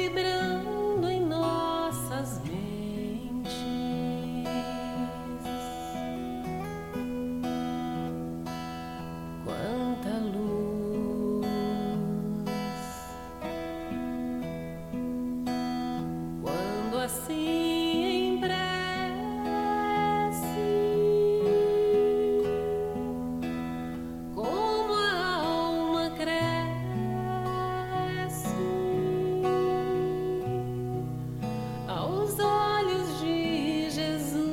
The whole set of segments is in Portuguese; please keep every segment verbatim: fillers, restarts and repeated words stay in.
vibrando em nossas mentes. Quanta luz, quando assim em prece como a alma cresce aos olhos de Jesus.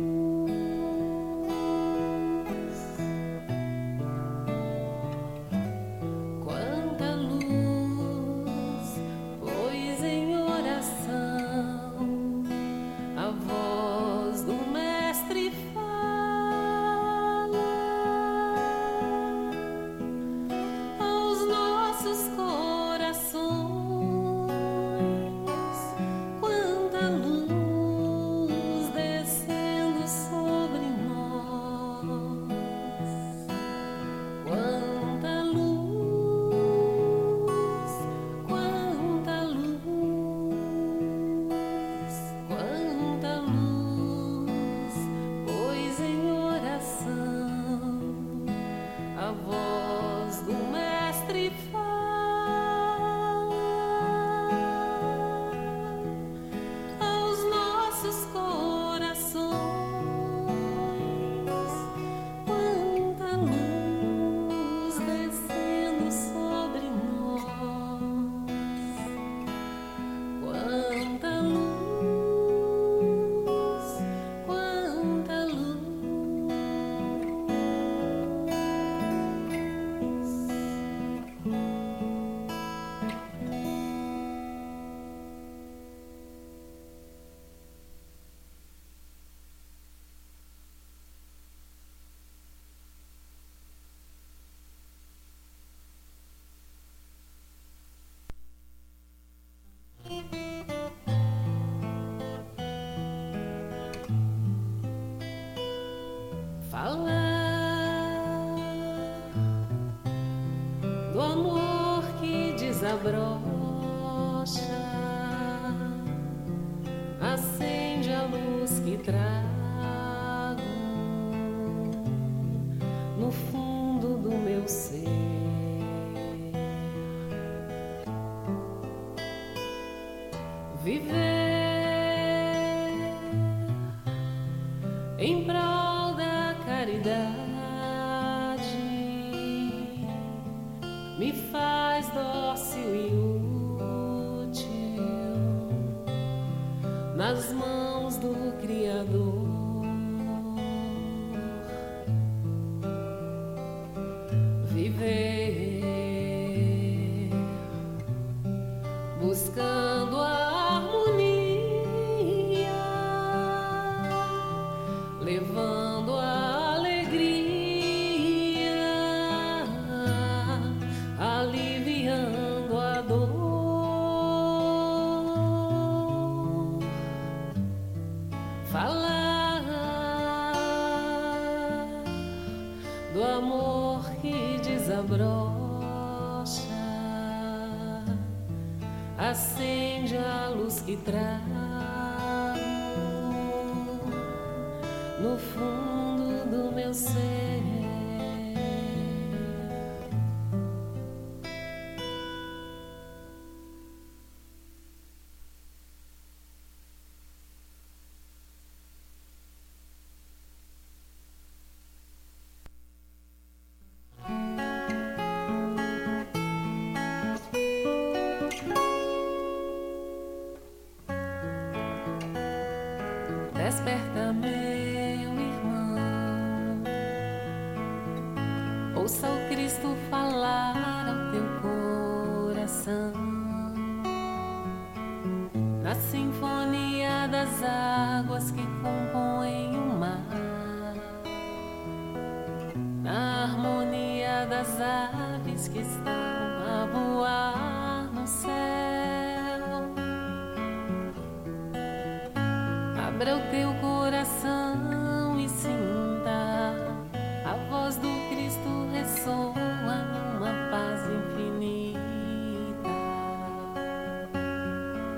Quanta luz, pois em oração a voz do Mestre fala aos nossos corações. Quanta luz descendo sobre nós. Quanta luz, quanta luz, quanta luz, pois em oração a voz do Mestre fala aos nossos corações. Quanta luz descendo sobre nós. Quanta luz, quanta luz. Falar do amor que desabrocha, acende a luz que trago no fundo do meu ser. Viver em prol da caridade me faz dócil e útil nas mãos do Criador. Viver buscando a harmonia, levando a alegria, aliviando a dor. Falar do amor que desabrocha, acende a luz que trago no fundo do meu ser. Desperta, meu irmão, ouça o Cristo falar ao teu coração, na sinfonia das águas que compõem o mar, na harmonia das aves que estão a voar no céu. Abra o teu coração e sinta a voz do Cristo ressoa numa paz infinita.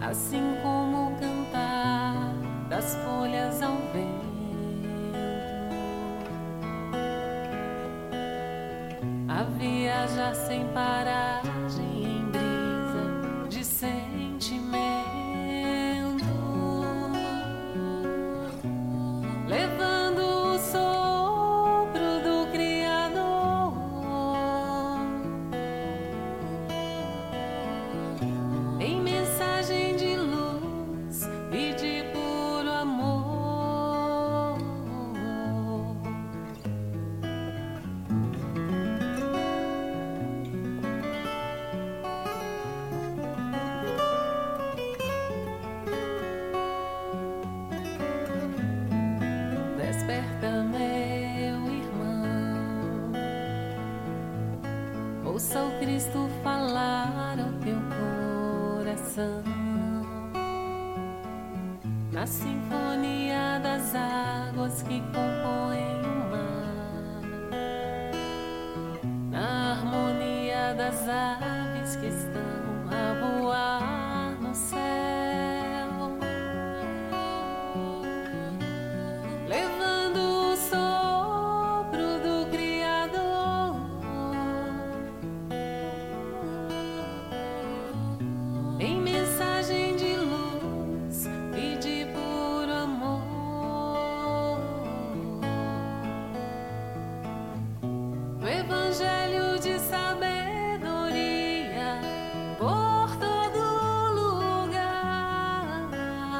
assim como o cantar das folhas ao vento, a viajar sem paragem em brisa de sentimento, levando o sopro do Criador em mensagem de luz e de puro amor. Desperta, meu irmão, ouça o Cristo falar ao teu coração, na sinfonia das águas que compõem o mar, na harmonia das aves que estão a voar no céu, levando o sopro do Criador em mensagem de luz e de puro amor. No evangelho de sabedoria por todo lugar,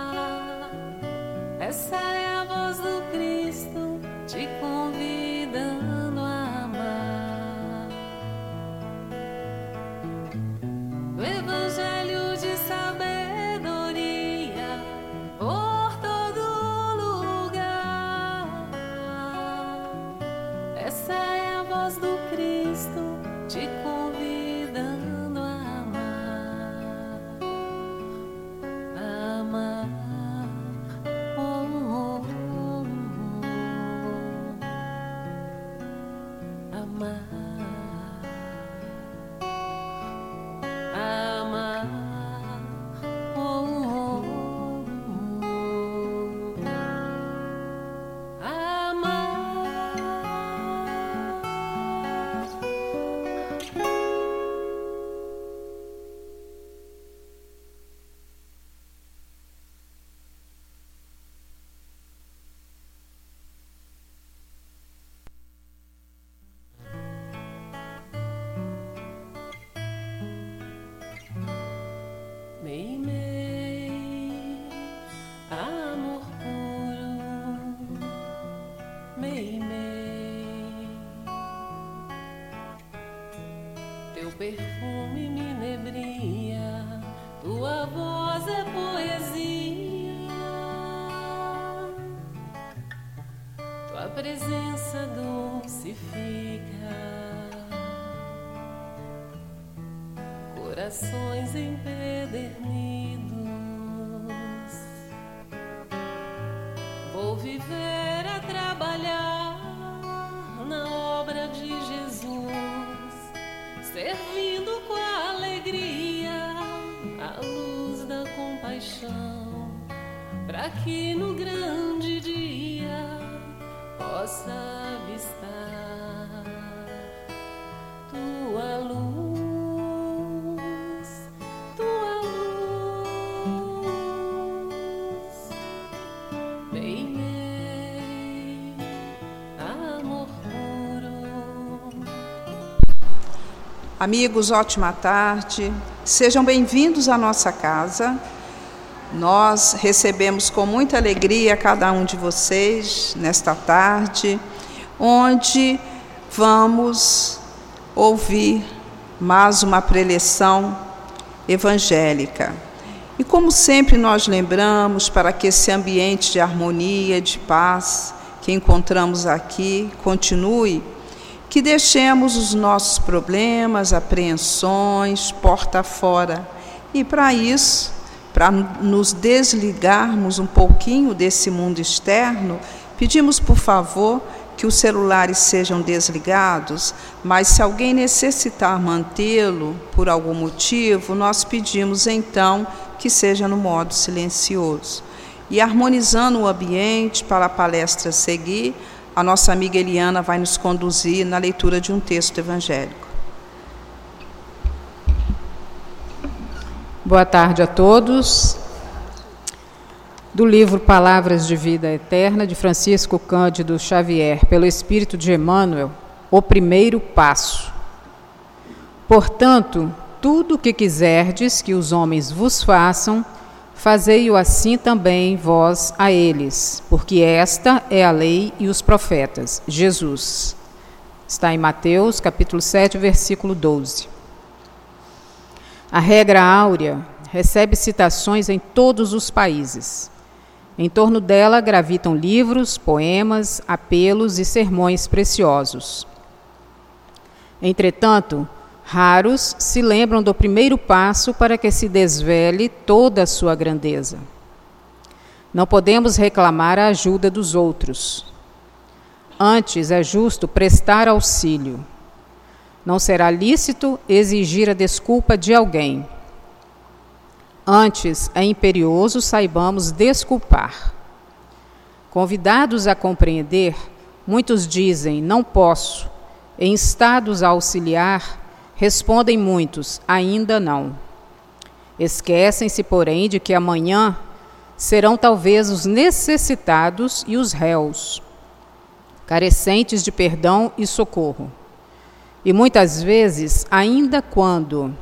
essa é a voz do Cristo te convidando a amar. No evangelho de sabedoria por todo lugar, essa é a voz do Cristo te convidando a amar, a amar. Oh, oh, oh, oh. Amar, amar, oh, oh, oh. Amar. Mei, mei, amor puro, mei, mei, teu perfume me inebria, tua voz é poesia, tua presença dulcifica corações empedernidos. Vou viver a trabalhar na obra de Jesus, servindo com alegria a luz da compaixão, para que no grande dia possa avistar tua luz. Amigos, ótima tarde. Sejam bem-vindos à nossa casa. Nós recebemos com muita alegria cada um de vocês nesta tarde, onde vamos ouvir mais uma preleção evangélica. E como sempre nós lembramos, para que esse ambiente de harmonia, de paz que encontramos aqui continue, que deixemos os nossos problemas, apreensões, porta fora. E para isso, para nos desligarmos um pouquinho desse mundo externo, pedimos, por favor, que os celulares sejam desligados, mas se alguém necessitar mantê-lo por algum motivo, nós pedimos então que seja no modo silencioso. E harmonizando o ambiente para a palestra seguir, a nossa amiga Eliana vai nos conduzir na leitura de um texto evangélico. Boa tarde a todos. Do livro Palavras de Vida Eterna, de Francisco Cândido Xavier, pelo Espírito de Emmanuel, o primeiro passo. Portanto, tudo o que quiserdes que os homens vos façam, fazei-o assim também vós a eles, porque esta é a lei e os profetas. Jesus. Está em Mateus, capítulo sete, versículo doze. A regra áurea recebe citações em todos os países. Em torno dela gravitam livros, poemas, apelos e sermões preciosos. Entretanto, raros se lembram do primeiro passo para que se desvele toda a sua grandeza. Não podemos reclamar a ajuda dos outros. Antes é justo prestar auxílio. Não será lícito exigir a desculpa de alguém. Antes é imperioso saibamos desculpar. Convidados a compreender, muitos dizem, não posso. Em instados a auxiliar, respondem muitos, ainda não. Esquecem-se, porém, de que amanhã serão talvez os necessitados e os réus, carecentes de perdão e socorro. E muitas vezes, ainda quando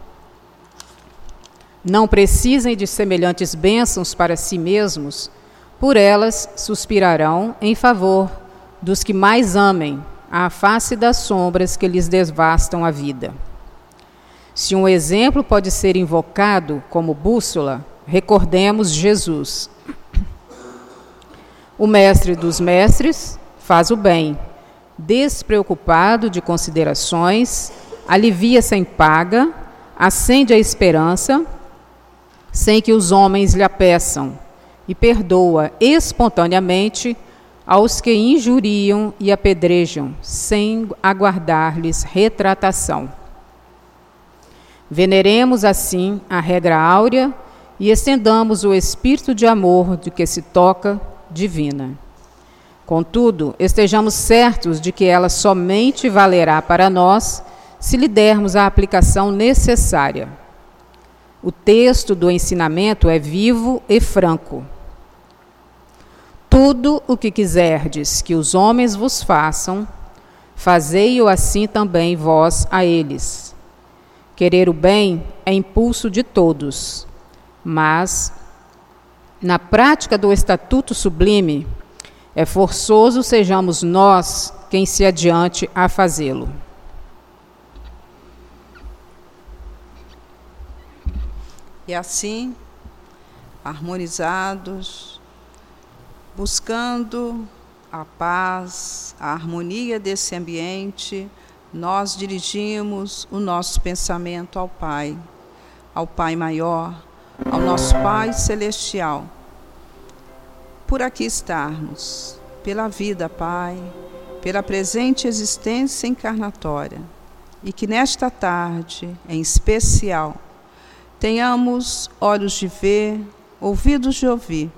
não precisem de semelhantes bênçãos para si mesmos, por elas suspirarão em favor dos que mais amem à face das sombras que lhes devastam a vida. Se um exemplo pode ser invocado como bússola, recordemos Jesus. O mestre dos mestres faz o bem, despreocupado de considerações, alivia sem paga, acende a esperança, sem que os homens lhe a peçam, e perdoa espontaneamente aos que injuriam e apedrejam, sem aguardar-lhes retratação. Veneremos assim a regra áurea e estendamos o espírito de amor de que se toca divina. Contudo, estejamos certos de que ela somente valerá para nós se lhe dermos a aplicação necessária. O texto do ensinamento é vivo e franco. Tudo o que quiserdes que os homens vos façam, fazei-o assim também vós a eles. Querer o bem é impulso de todos, mas, na prática do Estatuto Sublime, é forçoso sejamos nós quem se adiante a fazê-lo. E assim, harmonizados, buscando a paz, a harmonia desse ambiente, nós dirigimos o nosso pensamento ao Pai, ao Pai maior, ao nosso Pai celestial. Por aqui estarmos, pela vida, Pai, pela presente existência encarnatória, e que nesta tarde, em especial, tenhamos olhos de ver, ouvidos de ouvir.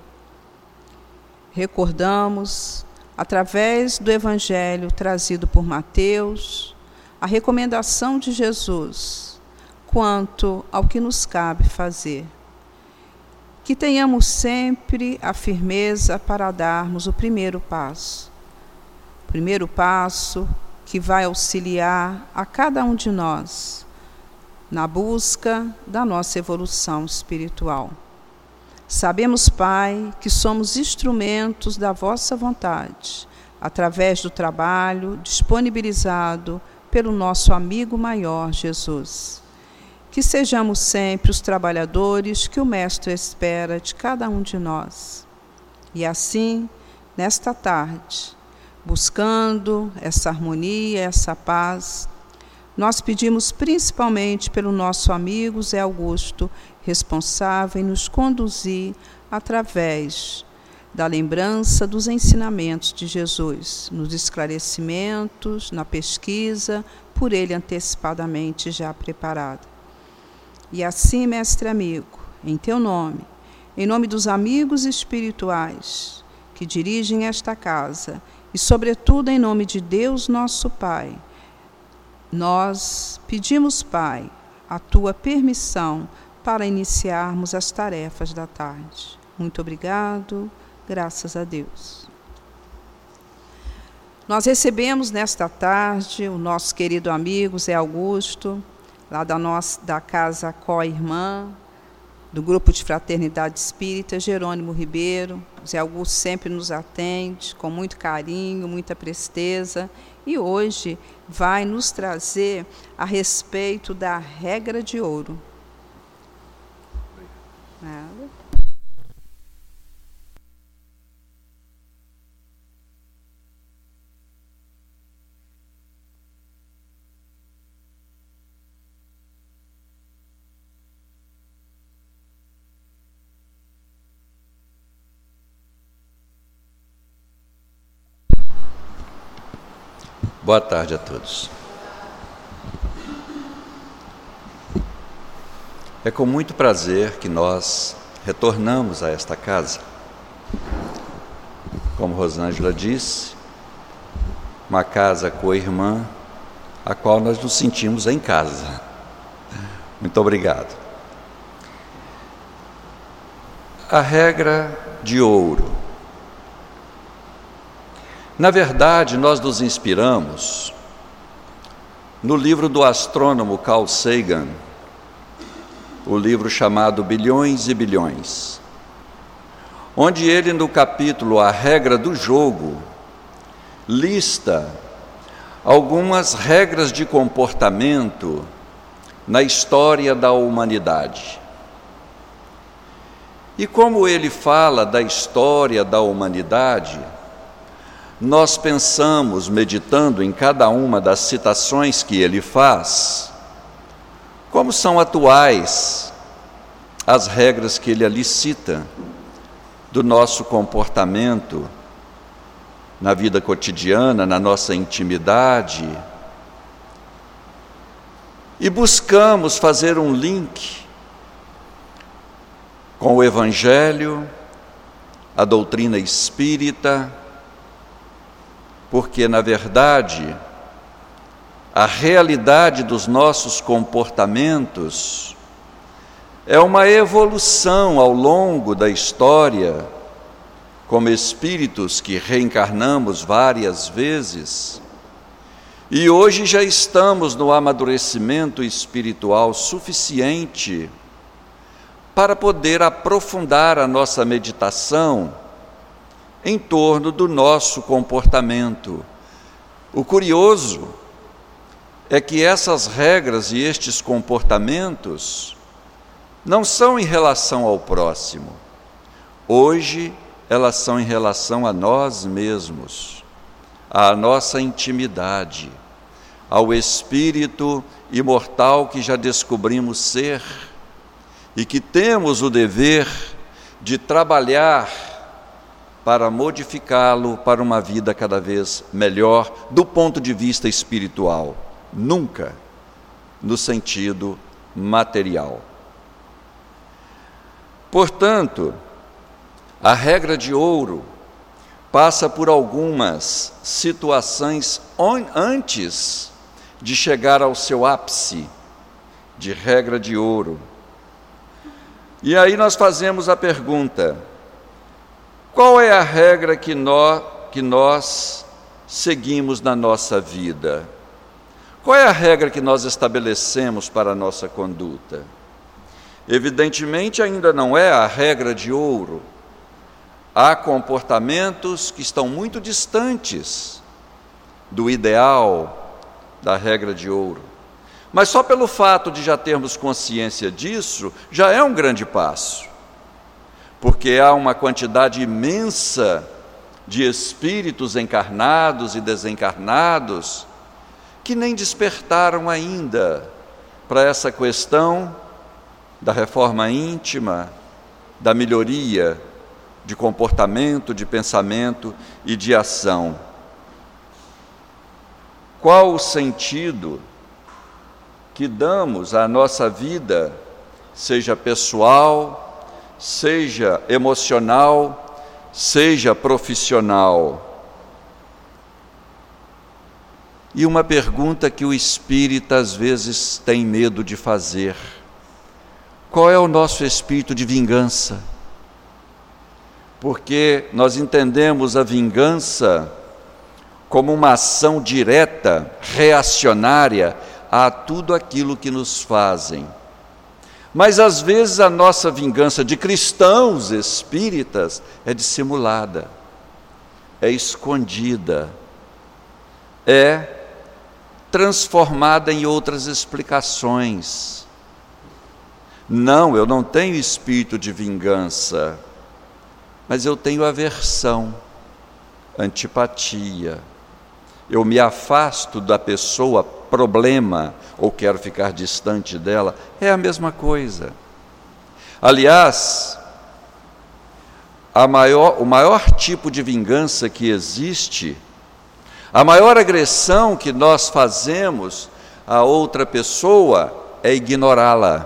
Recordamos, através do Evangelho trazido por Mateus, a recomendação de Jesus quanto ao que nos cabe fazer. Que tenhamos sempre a firmeza para darmos o primeiro passo. O primeiro passo que vai auxiliar a cada um de nós na busca da nossa evolução espiritual. Sabemos, Pai, que somos instrumentos da vossa vontade, através do trabalho disponibilizado pelo nosso amigo maior, Jesus. Que sejamos sempre os trabalhadores que o Mestre espera de cada um de nós. E assim, nesta tarde, buscando essa harmonia, essa paz, nós pedimos principalmente pelo nosso amigo Zé Augusto, responsável em nos conduzir através da lembrança dos ensinamentos de Jesus, nos esclarecimentos, na pesquisa, por Ele antecipadamente já preparada. E assim, mestre amigo, em teu nome, em nome dos amigos espirituais que dirigem esta casa, e sobretudo em nome de Deus nosso Pai, nós pedimos, Pai, a tua permissão para iniciarmos as tarefas da tarde. Muito obrigado, graças a Deus. Nós recebemos nesta tarde o nosso querido amigo Zé Augusto, lá da, nossa, da Casa Co-Irmã, do Grupo de Fraternidade Espírita, Jerônimo Ribeiro. Zé Augusto sempre nos atende com muito carinho, muita presteza, e hoje vai nos trazer a respeito da regra de ouro. Nada. Boa tarde a todos. É com muito prazer que nós retornamos a esta casa. Como Rosângela disse, uma casa co-irmã, a qual nós nos sentimos em casa. Muito obrigado. A regra de ouro. Na verdade, nós nos inspiramos no livro do astrônomo Carl Sagan, o livro chamado Bilhões e Bilhões, onde ele, no capítulo A Regra do Jogo, lista algumas regras de comportamento na história da humanidade. E como ele fala da história da humanidade, nós pensamos, meditando em cada uma das citações que ele faz, como são atuais as regras que ele ali cita do nosso comportamento na vida cotidiana, na nossa intimidade, e buscamos fazer um link com o Evangelho, a doutrina espírita, porque, na verdade, a realidade dos nossos comportamentos é uma evolução ao longo da história, como espíritos que reencarnamos várias vezes, e hoje já estamos no amadurecimento espiritual suficiente para poder aprofundar a nossa meditação em torno do nosso comportamento. O curioso é que essas regras e estes comportamentos não são em relação ao próximo. Hoje, elas são em relação a nós mesmos, à nossa intimidade, ao espírito imortal que já descobrimos ser e que temos o dever de trabalhar para modificá-lo para uma vida cada vez melhor do ponto de vista espiritual, nunca no sentido material. Portanto, a regra de ouro passa por algumas situações antes de chegar ao seu ápice de regra de ouro. E aí nós fazemos a pergunta: qual é a regra que nós, que nós seguimos na nossa vida? Qual é a regra que nós estabelecemos para a nossa conduta? Evidentemente, ainda não é a regra de ouro. Há comportamentos que estão muito distantes do ideal da regra de ouro. Mas só pelo fato de já termos consciência disso, já é um grande passo. Porque há uma quantidade imensa de espíritos encarnados e desencarnados que nem despertaram ainda para essa questão da reforma íntima, da melhoria de comportamento, de pensamento e de ação. Qual o sentido que damos à nossa vida, seja pessoal, seja emocional, seja profissional? E uma pergunta que o espírita às vezes tem medo de fazer: qual é o nosso espírito de vingança? Porque nós entendemos a vingança como uma ação direta, reacionária a tudo aquilo que nos fazem. Mas às vezes a nossa vingança de cristãos espíritas é dissimulada, é escondida, é transformada em outras explicações. Não, eu não tenho espírito de vingança, mas eu tenho aversão, antipatia. Eu me afasto da pessoa problema, ou quero ficar distante dela. É a mesma coisa. Aliás, a maior, o maior tipo de vingança que existe, a maior agressão que nós fazemos a outra pessoa é ignorá-la.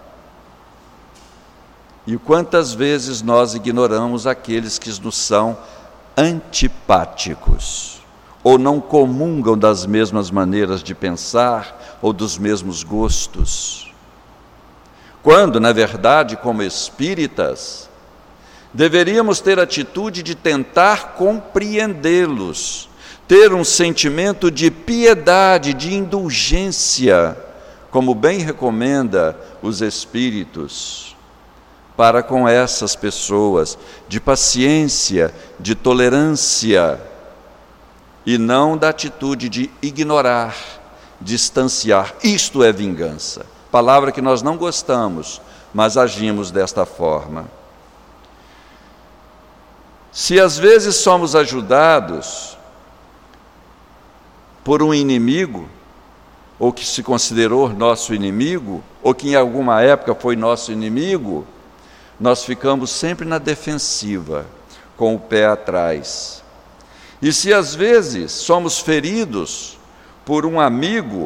E quantas vezes nós ignoramos aqueles que nos são antipáticos, ou não comungam das mesmas maneiras de pensar, ou dos mesmos gostos. Quando, na verdade, como espíritas, deveríamos ter a atitude de tentar compreendê-los, ter um sentimento de piedade, de indulgência, como bem recomenda os espíritos, para com essas pessoas, de paciência, de tolerância, e não da atitude de ignorar, distanciar. Isto é vingança, palavra que nós não gostamos, mas agimos desta forma. Se às vezes somos ajudados por um inimigo, ou que se considerou nosso inimigo, ou que em alguma época foi nosso inimigo, nós ficamos sempre na defensiva, com o pé atrás. E se às vezes somos feridos por um amigo,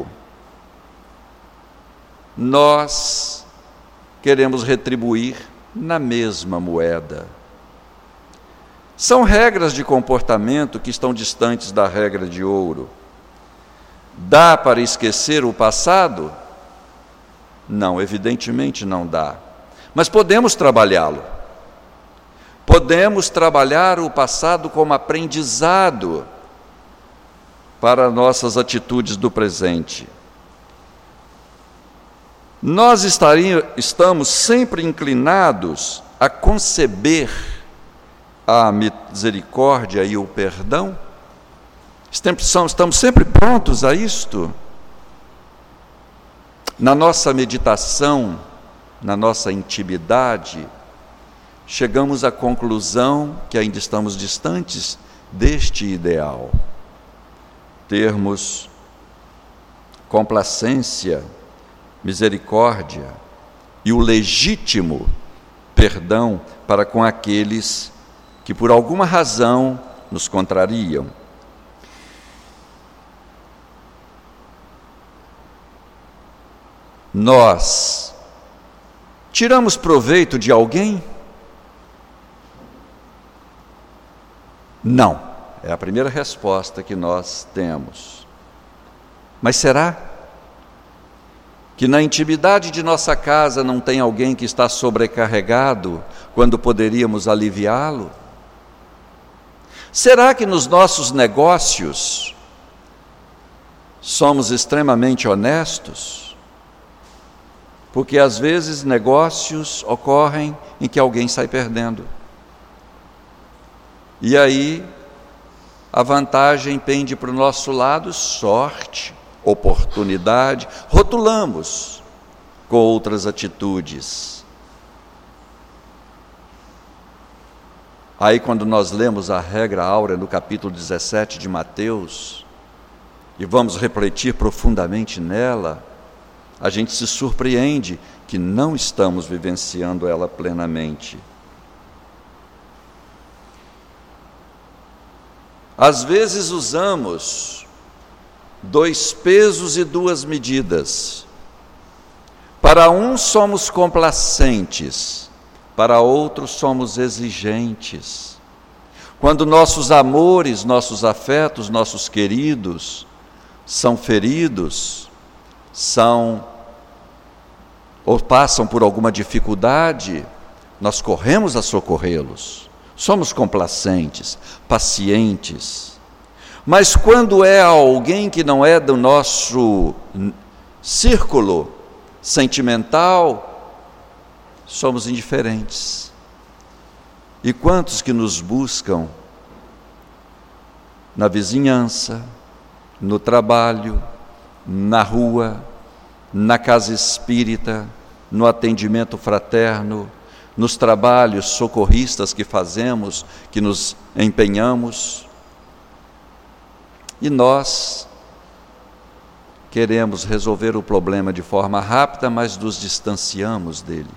nós queremos retribuir na mesma moeda. São regras de comportamento que estão distantes da regra de ouro. Dá para esquecer o passado? Não, evidentemente não dá. Mas podemos trabalhá-lo. Podemos trabalhar o passado como aprendizado para nossas atitudes do presente. Nós estaríamos, estamos sempre inclinados a conceber a misericórdia e o perdão? Estamos sempre prontos a isto? Na nossa meditação, na nossa intimidade, chegamos à conclusão que ainda estamos distantes deste ideal. Termos complacência, misericórdia e o legítimo perdão para com aqueles que por alguma razão nos contrariam. Nós tiramos proveito de alguém? Não, é a primeira resposta que nós temos. Mas será que na intimidade de nossa casa não tem alguém que está sobrecarregado quando poderíamos aliviá-lo? Será que nos nossos negócios somos extremamente honestos? Porque às vezes negócios ocorrem em que alguém sai perdendo. E aí a vantagem pende para o nosso lado, sorte, oportunidade, rotulamos com outras atitudes. Aí quando nós lemos a regra áurea no capítulo dezessete de Mateus, e vamos refletir profundamente nela, a gente se surpreende que não estamos vivenciando ela plenamente. Às vezes usamos dois pesos e duas medidas. Para uns somos complacentes, para outros somos exigentes. Quando nossos amores, nossos afetos, nossos queridos são feridos, são ou passam por alguma dificuldade, nós corremos a socorrê-los. Somos complacentes, pacientes. Mas quando é alguém que não é do nosso círculo sentimental, somos indiferentes. E quantos que nos buscam na vizinhança, no trabalho, na rua, na casa espírita, no atendimento fraterno, nos trabalhos socorristas que fazemos, que nos empenhamos, e nós queremos resolver o problema de forma rápida, mas nos distanciamos dele.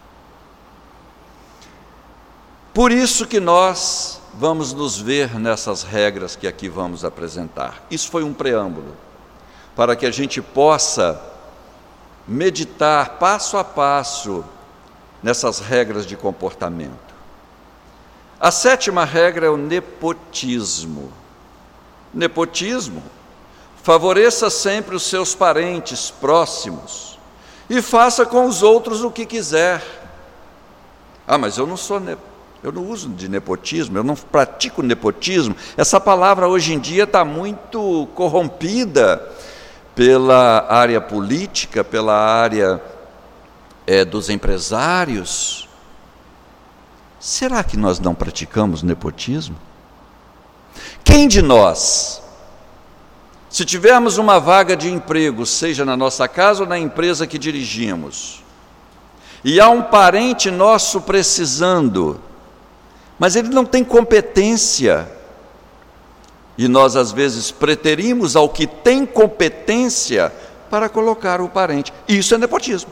Por isso que nós vamos nos ver nessas regras que aqui vamos apresentar. Isso foi um preâmbulo, para que a gente possa meditar passo a passo nessas regras de comportamento. A sétima regra é o nepotismo. Nepotismo: favoreça sempre os seus parentes próximos e faça com os outros o que quiser. Ah, mas eu não sou ne... eu não uso de nepotismo, eu não pratico nepotismo. Essa palavra hoje em dia está muito corrompida pela área política, pela área é, dos empresários. Será que nós não praticamos nepotismo? Quem de nós, se tivermos uma vaga de emprego, seja na nossa casa ou na empresa que dirigimos, e há um parente nosso precisando, mas ele não tem competência, e nós às vezes preterimos ao que tem competência para colocar o parente, isso é nepotismo.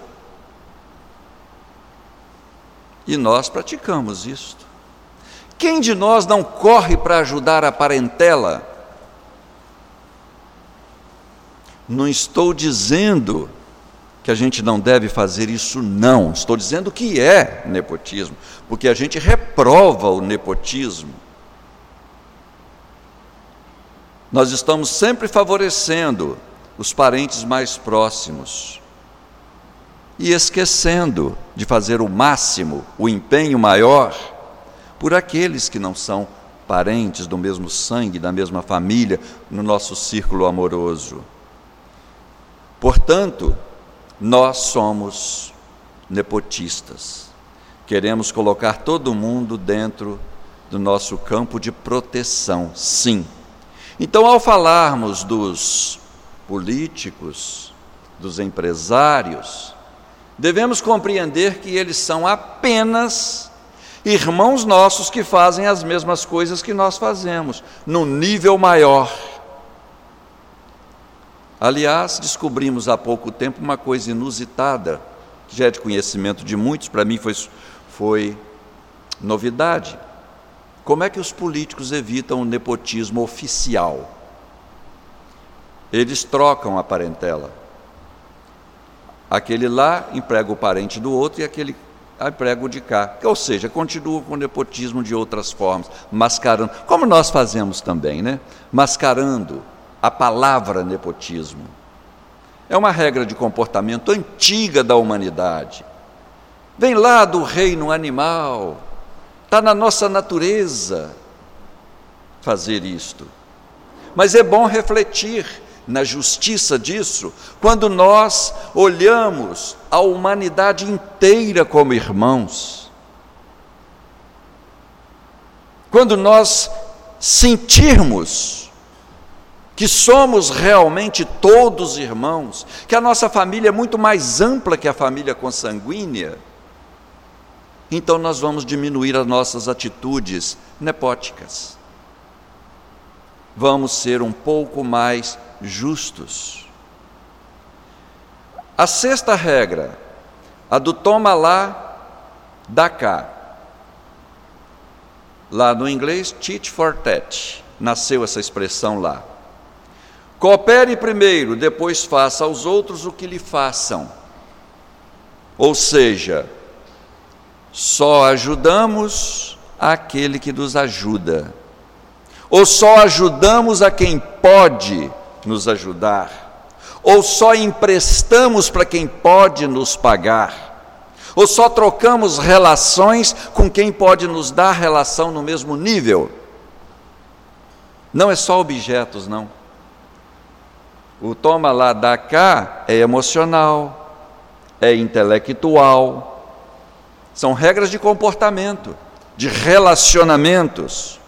E nós praticamos isto. Quem de nós não corre para ajudar a parentela? Não estou dizendo que a gente não deve fazer isso, não. Estou dizendo que é nepotismo, porque a gente reprova o nepotismo. Nós estamos sempre favorecendo os parentes mais próximos e esquecendo de fazer o máximo, o empenho maior, por aqueles que não são parentes do mesmo sangue, da mesma família, no nosso círculo amoroso. Portanto, nós somos nepotistas. Queremos colocar todo mundo dentro do nosso campo de proteção, sim. Então, ao falarmos dos políticos, dos empresários, devemos compreender que eles são apenas irmãos nossos que fazem as mesmas coisas que nós fazemos, num nível maior. Aliás, descobrimos há pouco tempo uma coisa inusitada, que já é de conhecimento de muitos, para mim foi, foi novidade. Como é que os políticos evitam o nepotismo oficial? Eles trocam a parentela. Aquele lá emprega o parente do outro e aquele emprega o de cá. Ou seja, continua com o nepotismo de outras formas, mascarando, como nós fazemos também, né? Mascarando a palavra nepotismo. É uma regra de comportamento antiga da humanidade. Vem lá do reino animal, está na nossa natureza fazer isto. Mas é bom refletir na justiça disso, quando nós olhamos a humanidade inteira como irmãos. Quando nós sentirmos que somos realmente todos irmãos, que a nossa família é muito mais ampla que a família consanguínea, então nós vamos diminuir as nossas atitudes nepóticas. Vamos ser um pouco mais justos. A sexta regra, a do toma lá, dá cá. Lá no inglês, tit for tat. nasceu essa expressão lá. Coopere primeiro, depois faça aos outros o que lhe façam. Ou seja, só ajudamos aquele que nos ajuda, ou só ajudamos a quem pode nos ajudar, ou só emprestamos para quem pode nos pagar, ou só trocamos relações com quem pode nos dar relação no mesmo nível. Não é só objetos, não. O toma lá, dá cá é emocional, é intelectual, são regras de comportamento, de relacionamentos.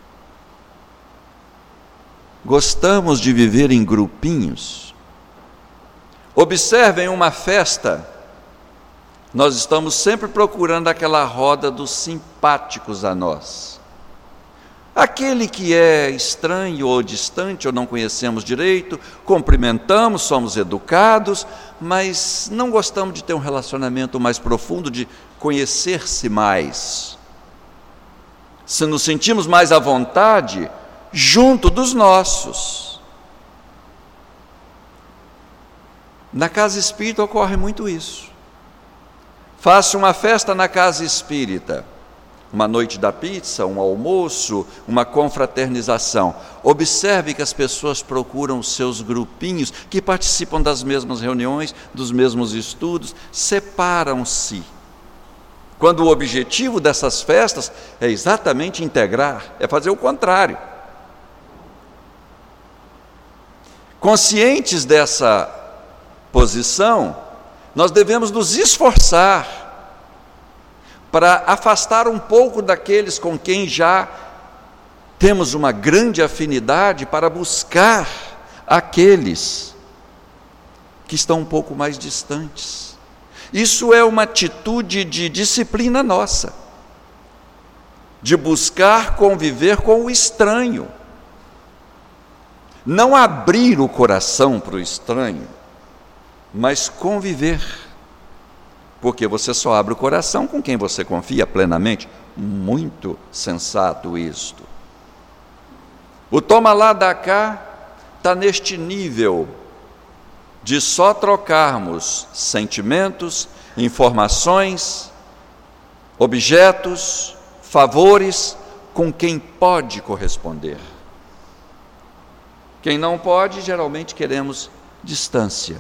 Gostamos de viver em grupinhos. Observem uma festa, nós estamos sempre procurando aquela roda dos simpáticos a nós. Aquele que é estranho ou distante, ou não conhecemos direito, cumprimentamos, somos educados, mas não gostamos de ter um relacionamento mais profundo, de conhecer-se mais. Se nos sentimos mais à vontade, junto dos nossos. Na casa espírita ocorre muito isso. Faça uma festa na casa espírita, uma noite da pizza, um almoço, uma confraternização. Observe que as pessoas procuram seus grupinhos, que participam das mesmas reuniões, dos mesmos estudos, separam-se. Quando o objetivo dessas festas é exatamente integrar, é fazer o contrário. Conscientes dessa posição, nós devemos nos esforçar para afastar um pouco daqueles com quem já temos uma grande afinidade, para buscar aqueles que estão um pouco mais distantes. Isso é uma atitude de disciplina nossa, de buscar conviver com o estranho, não abrir o coração para o estranho, mas conviver. Porque você só abre o coração com quem você confia plenamente. Muito sensato isto. O toma lá, dá cá está neste nível de só trocarmos sentimentos, informações, objetos, favores com quem pode corresponder. Quem não pode, geralmente queremos distância.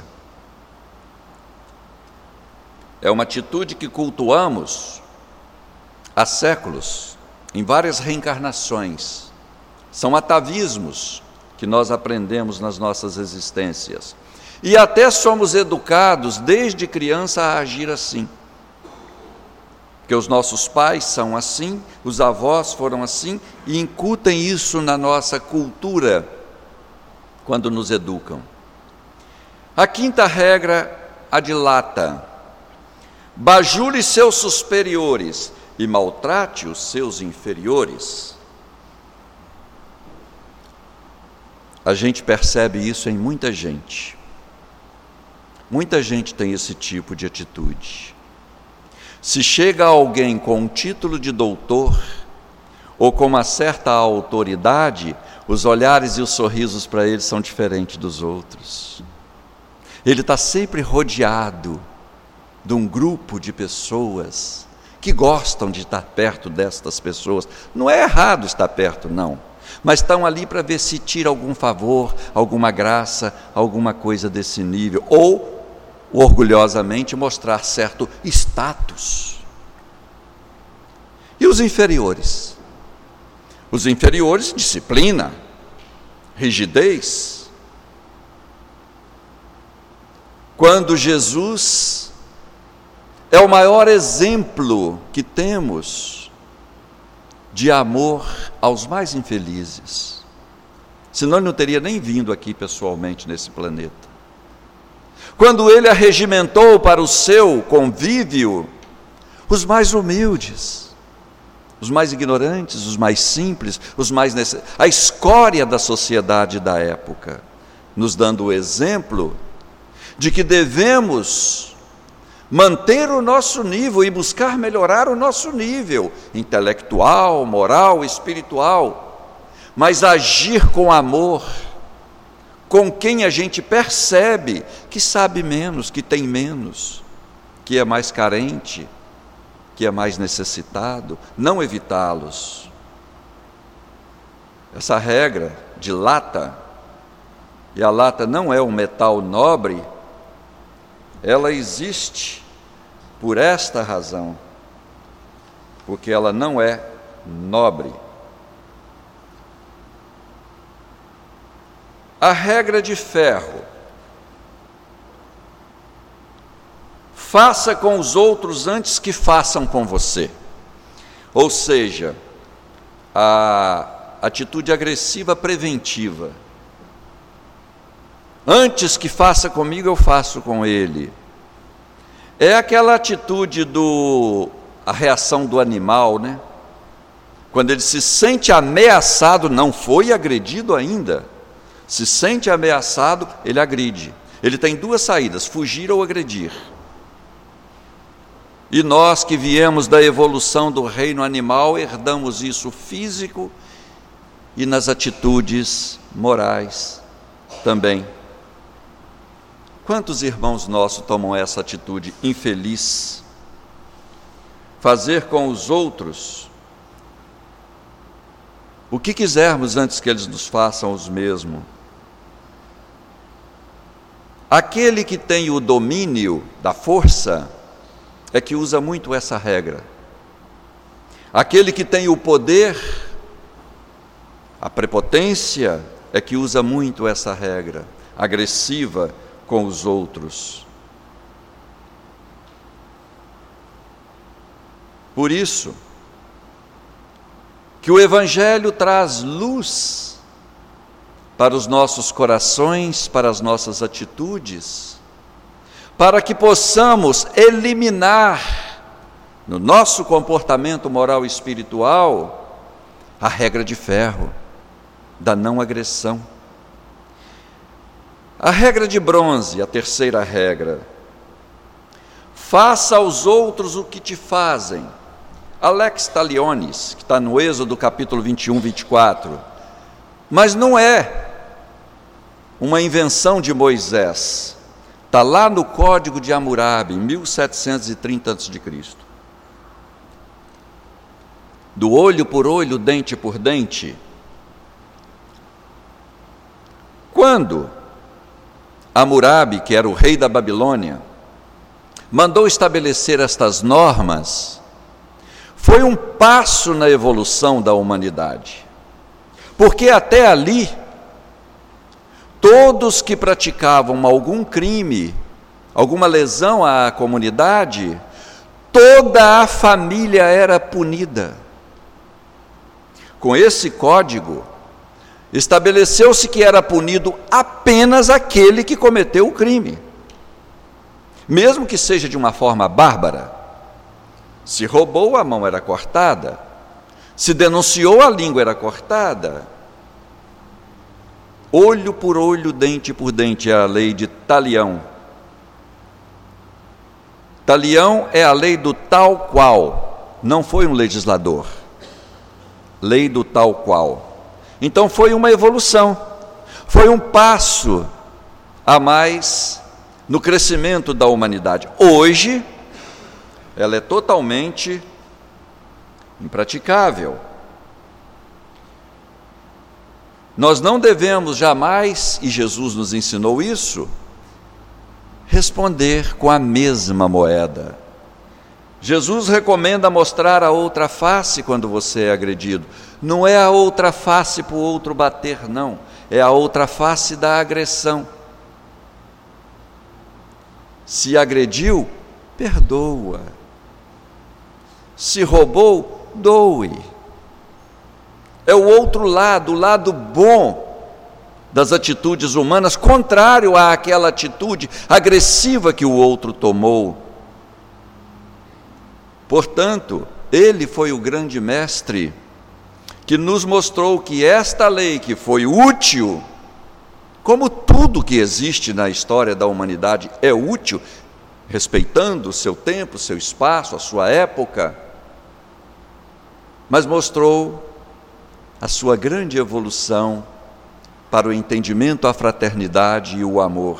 É uma atitude que cultuamos há séculos, em várias reencarnações. São atavismos que nós aprendemos nas nossas existências. E até somos educados desde criança a agir assim. Porque os nossos pais são assim, os avós foram assim, e incutem isso na nossa cultura quando nos educam. A quinta regra, a de lata. Bajule seus superiores e maltrate os seus inferiores. A gente percebe isso em muita gente. Muita gente tem esse tipo de atitude. Se chega alguém com um título de doutor ou com uma certa autoridade, os olhares e os sorrisos para ele são diferentes dos outros. Ele está sempre rodeado de um grupo de pessoas que gostam de estar perto destas pessoas. Não é errado estar perto, não, mas estão ali para ver se tira algum favor, alguma graça, alguma coisa desse nível, ou orgulhosamente mostrar certo status. E os inferiores? Os inferiores, disciplina, rigidez. Quando Jesus é o maior exemplo que temos de amor aos mais infelizes. Senão ele não teria nem vindo aqui pessoalmente nesse planeta. Quando ele arregimentou para o seu convívio os mais humildes, os mais ignorantes, os mais simples, os mais necess... a escória da sociedade da época, nos dando o exemplo de que devemos manter o nosso nível e buscar melhorar o nosso nível intelectual, moral, espiritual, mas agir com amor com quem a gente percebe que sabe menos, que tem menos, que é mais carente, que é mais necessitado, não evitá-los. Essa regra de lata, e a lata não é um metal nobre, ela existe por esta razão, porque ela não é nobre. A regra de ferro: faça com os outros antes que façam com você. Ou seja, a atitude agressiva preventiva. Antes que faça comigo, eu faço com ele. É aquela atitude do a reação do animal, né? Quando ele se sente ameaçado, não foi agredido ainda, se sente ameaçado, ele agride. Ele tem duas saídas: fugir ou agredir. E nós que viemos da evolução do reino animal, herdamos isso físico e nas atitudes morais também. Quantos irmãos nossos tomam essa atitude infeliz? Fazer com os outros o que quisermos antes que eles nos façam os mesmos. Aquele que tem o domínio da força é que usa muito essa regra. Aquele que tem o poder, a prepotência, é que usa muito essa regra agressiva com os outros. Por isso que o Evangelho traz luz para os nossos corações, para as nossas atitudes, para que possamos eliminar no nosso comportamento moral e espiritual a regra de ferro da não agressão. A regra de bronze, a terceira regra: faça aos outros o que te fazem. Alex Talionis, que está no Êxodo capítulo vinte e um, vinte e quatro, mas não é uma invenção de Moisés, está lá no Código de Hammurabi, em mil setecentos e trinta antes de Cristo. Do olho por olho, dente por dente. Quando Hammurabi, que era o rei da Babilônia, mandou estabelecer estas normas, foi um passo na evolução da humanidade, porque até ali, todos que praticavam algum crime, alguma lesão à comunidade, toda a família era punida. Com esse código, estabeleceu-se que era punido apenas aquele que cometeu o crime, mesmo que seja de uma forma bárbara. Se roubou, a mão era cortada. Se denunciou, a língua era cortada. Olho por olho, dente por dente, é a lei de Talião. Talião é a lei do tal qual, não foi um legislador. Lei do tal qual. Então foi uma evolução, foi um passo a mais no crescimento da humanidade. Hoje, ela é totalmente impraticável. Nós não devemos jamais, e Jesus nos ensinou isso, responder com a mesma moeda. Jesus recomenda mostrar a outra face quando você é agredido. Não é a outra face para o outro bater, não. É a outra face da agressão. Se agrediu, perdoa. Se roubou, doe. É o outro lado, o lado bom das atitudes humanas, contrário àquela atitude agressiva que o outro tomou. Portanto, ele foi o grande mestre que nos mostrou que esta lei, que foi útil, como tudo que existe na história da humanidade é útil, respeitando o seu tempo, o seu espaço, a sua época, mas mostrou a sua grande evolução para o entendimento, a fraternidade e o amor.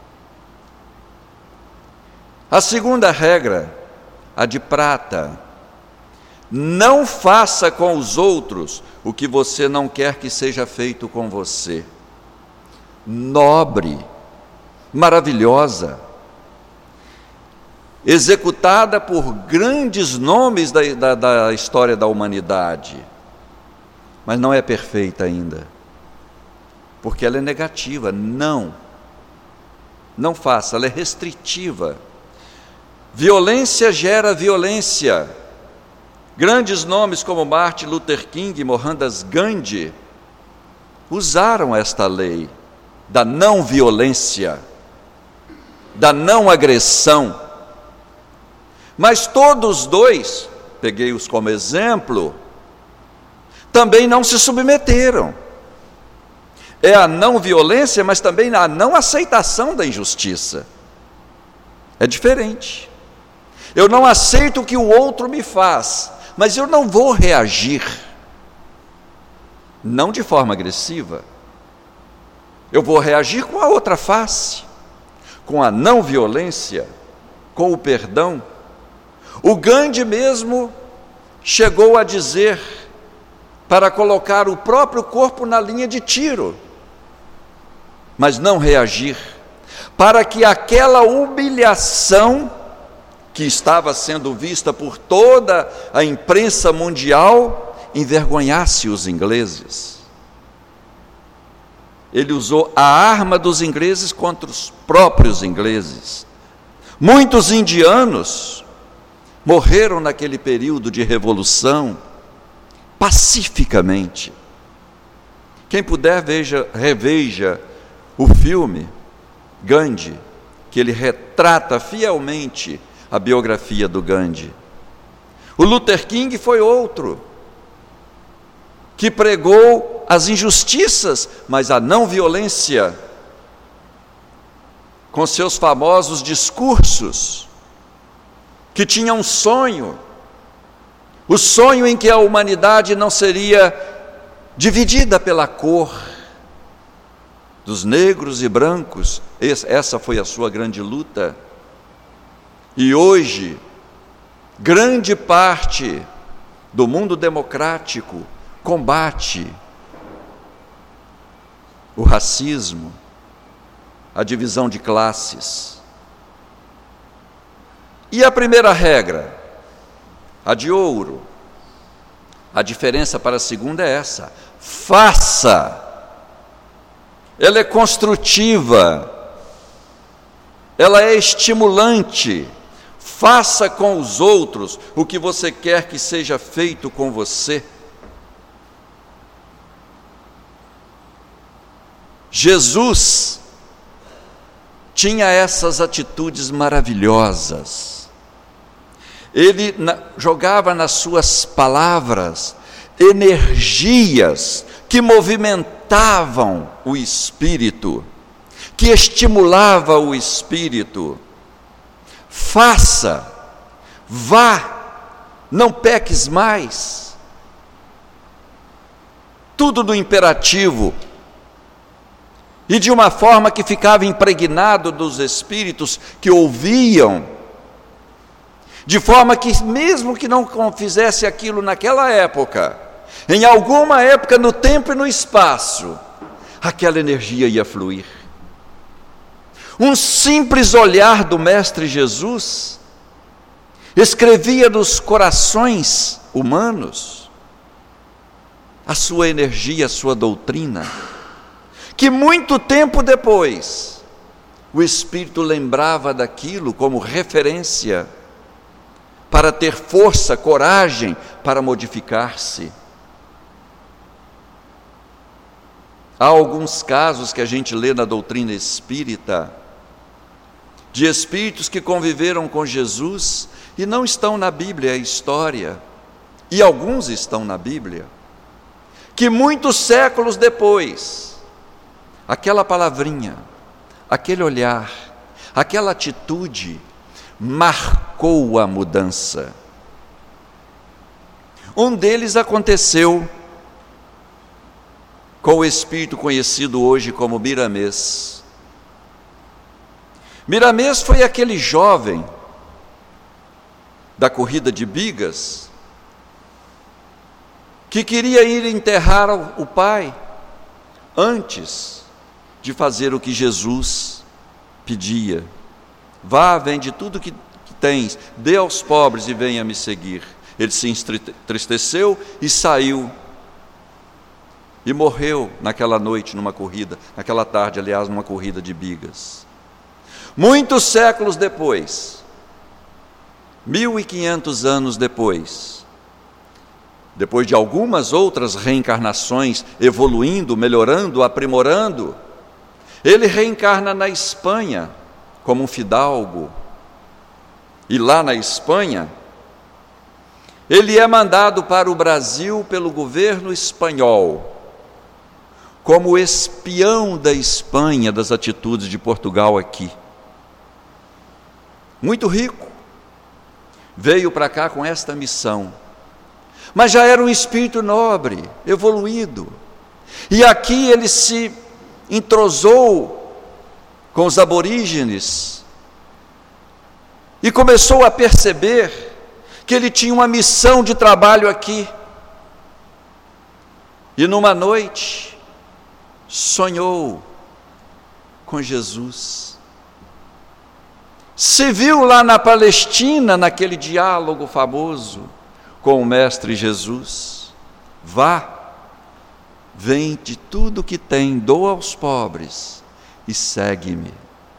A segunda regra, a de prata: não faça com os outros o que você não quer que seja feito com você. Nobre, maravilhosa, executada por grandes nomes da, da, da história da humanidade, mas não é perfeita ainda, porque ela é negativa. Não, não faça, ela é restritiva. Violência gera violência. Grandes nomes como Martin Luther King e Mohandas Gandhi usaram esta lei da não violência, da não agressão. Mas todos dois, peguei-os como exemplo, também não se submeteram. É a não violência, mas também a não aceitação da injustiça. É diferente. Eu não aceito o que o outro me faz, mas eu não vou reagir, não de forma agressiva. Eu vou reagir com a outra face, com a não violência, com o perdão. O Gandhi mesmo chegou a dizer para colocar o próprio corpo na linha de tiro, mas não reagir, para que aquela humilhação que estava sendo vista por toda a imprensa mundial envergonhasse os ingleses. Ele usou a arma dos ingleses contra os próprios ingleses. Muitos indianos morreram naquele período de revolução pacificamente. Quem puder, veja, reveja o filme Gandhi, que ele retrata fielmente a biografia do Gandhi. O Luther King foi outro, que pregou as injustiças, mas a não violência, com seus famosos discursos, que tinha um sonho, o sonho em que a humanidade não seria dividida pela cor, dos negros e brancos. Essa foi a sua grande luta. E hoje, grande parte do mundo democrático combate o racismo, a divisão de classes. E a primeira regra, a de ouro, a diferença para a segunda é essa: faça. Ela é construtiva, ela é estimulante. Faça com os outros o que você quer que seja feito com você. Jesus tinha essas atitudes maravilhosas. Ele na, jogava nas suas palavras energias que movimentavam o espírito, que estimulava o espírito. Faça, vá, não peques mais. Tudo no imperativo. E de uma forma que ficava impregnado dos espíritos que ouviam, de forma que mesmo que não fizesse aquilo naquela época, em alguma época no tempo e no espaço, aquela energia ia fluir. Um simples olhar do Mestre Jesus escrevia nos corações humanos a sua energia, a sua doutrina, que muito tempo depois o Espírito lembrava daquilo como referência para ter força, coragem para modificar-se. Há alguns casos que a gente lê na doutrina espírita, de espíritos que conviveram com Jesus e não estão na Bíblia, a história, e alguns estão na Bíblia, que muitos séculos depois, aquela palavrinha, aquele olhar, aquela atitude, marcou a mudança. Um deles aconteceu com o espírito conhecido hoje como Miramês. Miramês foi aquele jovem da corrida de bigas que queria ir enterrar o pai antes de fazer o que Jesus pedia. Vá, vende tudo que tens, dê aos pobres e venha me seguir. Ele se entristeceu e saiu. E morreu naquela noite numa corrida, naquela tarde, aliás, numa corrida de bigas. Muitos séculos depois, mil e quinhentos anos depois, depois de algumas outras reencarnações, evoluindo, melhorando, aprimorando, ele reencarna na Espanha como um fidalgo. E lá na Espanha, ele é mandado para o Brasil pelo governo espanhol, como espião da Espanha das atitudes de Portugal aqui. Muito rico, veio para cá com esta missão, mas já era um espírito nobre, evoluído, e aqui ele se entrosou com os aborígenes e começou a perceber que ele tinha uma missão de trabalho aqui. E numa noite sonhou com Jesus. Se viu lá na Palestina, naquele diálogo famoso com o Mestre Jesus. Vá, vende tudo que tem, doa aos pobres e segue-me.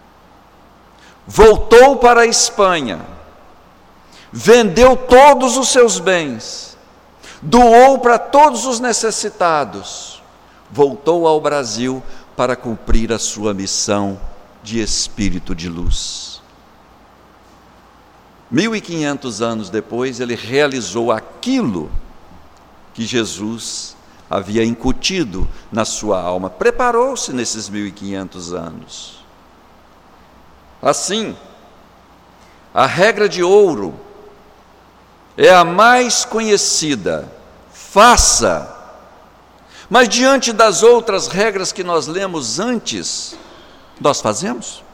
Voltou para a Espanha, vendeu todos os seus bens, doou para todos os necessitados, voltou ao Brasil para cumprir a sua missão de espírito de luz. Mil e quinhentos anos depois, ele realizou aquilo que Jesus havia incutido na sua alma, preparou-se nesses mil e quinhentos anos. Assim, a regra de ouro é a mais conhecida: faça. Mas diante das outras regras que nós lemos antes, nós fazemos?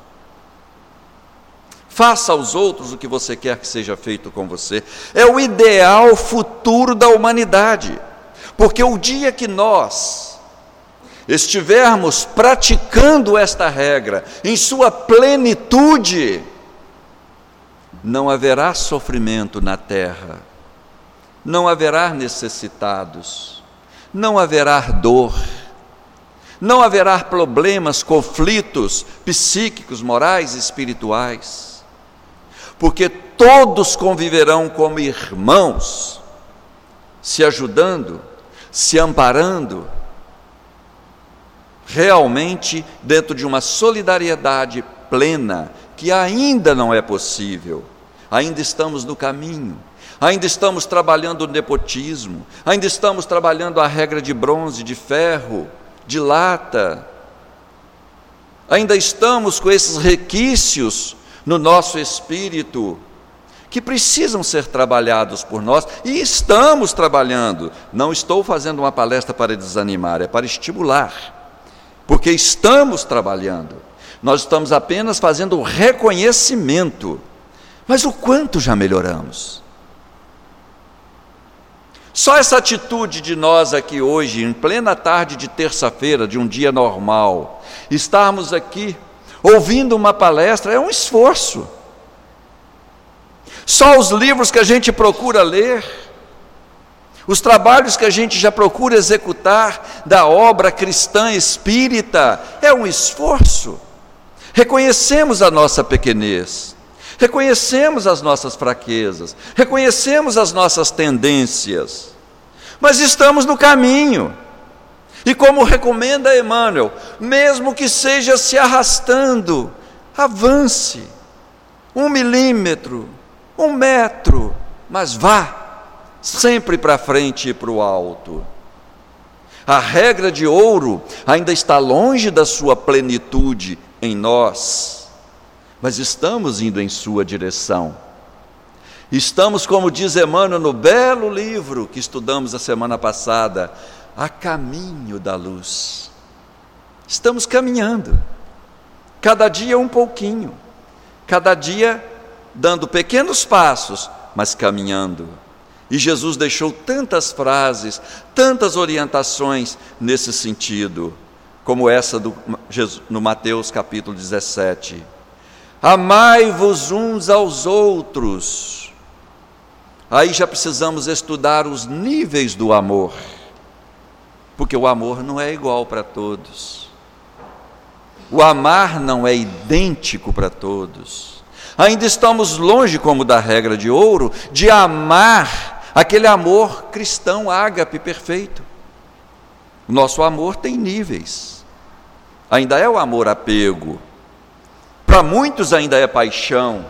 Faça aos outros o que você quer que seja feito com você. É o ideal futuro da humanidade, porque o dia que nós estivermos praticando esta regra em sua plenitude, não haverá sofrimento na terra, não haverá necessitados, não haverá dor, não haverá problemas, conflitos psíquicos, morais e espirituais, porque todos conviverão como irmãos, se ajudando, se amparando, realmente dentro de uma solidariedade plena, que ainda não é possível. Ainda estamos no caminho, ainda estamos trabalhando o nepotismo, ainda estamos trabalhando a regra de bronze, de ferro, de lata, ainda estamos com esses requisitos no nosso espírito, que precisam ser trabalhados por nós, e estamos trabalhando. Não estou fazendo uma palestra para desanimar, é para estimular, porque estamos trabalhando. Nós estamos apenas fazendo o reconhecimento, mas o quanto já melhoramos? Só essa atitude de nós aqui hoje, em plena tarde de terça-feira, de um dia normal, estarmos aqui ouvindo uma palestra, é um esforço. Só os livros que a gente procura ler, os trabalhos que a gente já procura executar da obra cristã espírita, é um esforço. Reconhecemos a nossa pequenez, reconhecemos as nossas fraquezas, reconhecemos as nossas tendências, mas estamos no caminho. E como recomenda Emmanuel, mesmo que seja se arrastando, avance, um milímetro, um metro, mas vá, sempre para frente e para o alto. A regra de ouro ainda está longe da sua plenitude em nós, mas estamos indo em sua direção. Estamos, como diz Emmanuel no belo livro que estudamos a semana passada, a caminho da luz. Estamos caminhando, cada dia um pouquinho, cada dia dando pequenos passos, mas caminhando. E Jesus deixou tantas frases, tantas orientações nesse sentido, como essa do, no Mateus capítulo dezessete. Amai-vos uns aos outros. Aí já precisamos estudar os níveis do amor, porque o amor não é igual para todos. O amar não é idêntico para todos. Ainda estamos longe, como da regra de ouro, de amar aquele amor cristão, ágape, perfeito. O nosso amor tem níveis. Ainda é o amor apego. Para muitos ainda é paixão.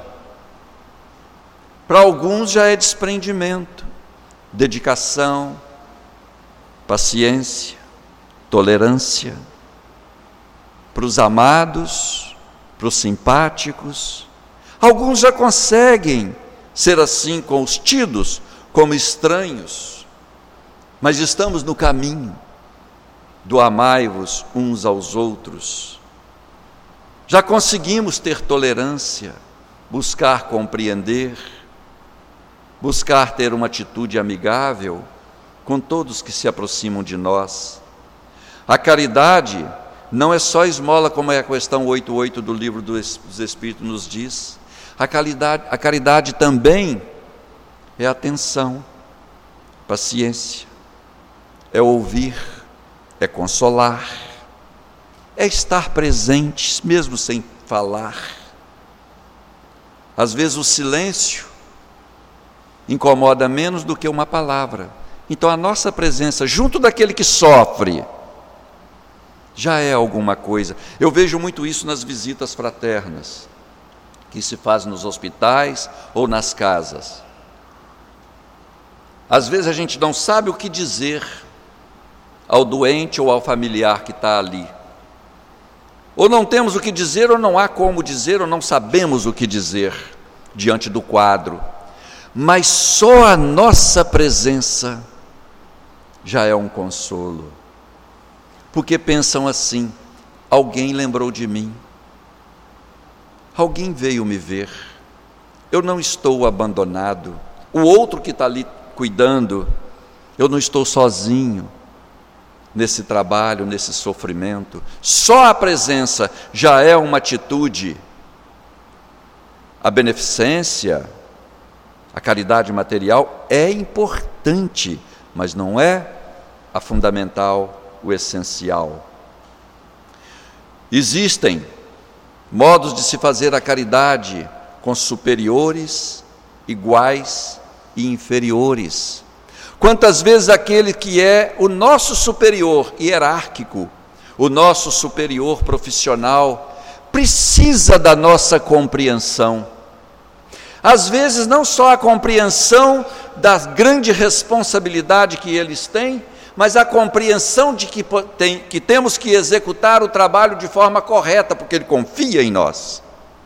Para alguns já é desprendimento, dedicação, paciência, tolerância. Para os amados, para os simpáticos. Alguns já conseguem ser assim com os tidos como estranhos, mas estamos no caminho do amai-vos uns aos outros. Já conseguimos ter tolerância, buscar compreender, buscar ter uma atitude amigável com todos que se aproximam de nós. A caridade não é só esmola, como é a questão oito ponto oito do livro dos Espíritos nos diz. A caridade, a caridade também é atenção, paciência, é ouvir, é consolar, é estar presentes, mesmo sem falar. Às vezes o silêncio incomoda menos do que uma palavra. Então a nossa presença junto daquele que sofre já é alguma coisa. Eu vejo muito isso nas visitas fraternas, que se faz nos hospitais ou nas casas. Às vezes a gente não sabe o que dizer ao doente ou ao familiar que está ali. Ou não temos o que dizer, ou não há como dizer, ou não sabemos o que dizer diante do quadro. Mas só a nossa presença já é um consolo. Porque pensam assim: alguém lembrou de mim, alguém veio me ver, eu não estou abandonado, o outro que está ali cuidando, eu não estou sozinho nesse trabalho, nesse sofrimento. Só a presença já é uma atitude. A beneficência, a caridade material é importante, mas não é a fundamental, o essencial. Existem modos de se fazer a caridade com superiores, iguais e inferiores. Quantas vezes aquele que é o nosso superior hierárquico, o nosso superior profissional, precisa da nossa compreensão. Às vezes não só a compreensão da grande responsabilidade que eles têm, mas a compreensão de que, tem, que temos que executar o trabalho de forma correta, porque ele confia em nós.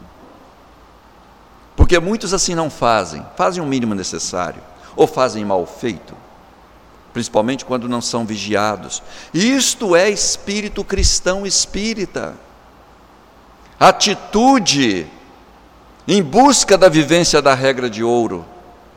Porque muitos assim não fazem, fazem o mínimo necessário, ou fazem mal feito, principalmente quando não são vigiados. Isto é espírito cristão espírita, atitude em busca da vivência da regra de ouro.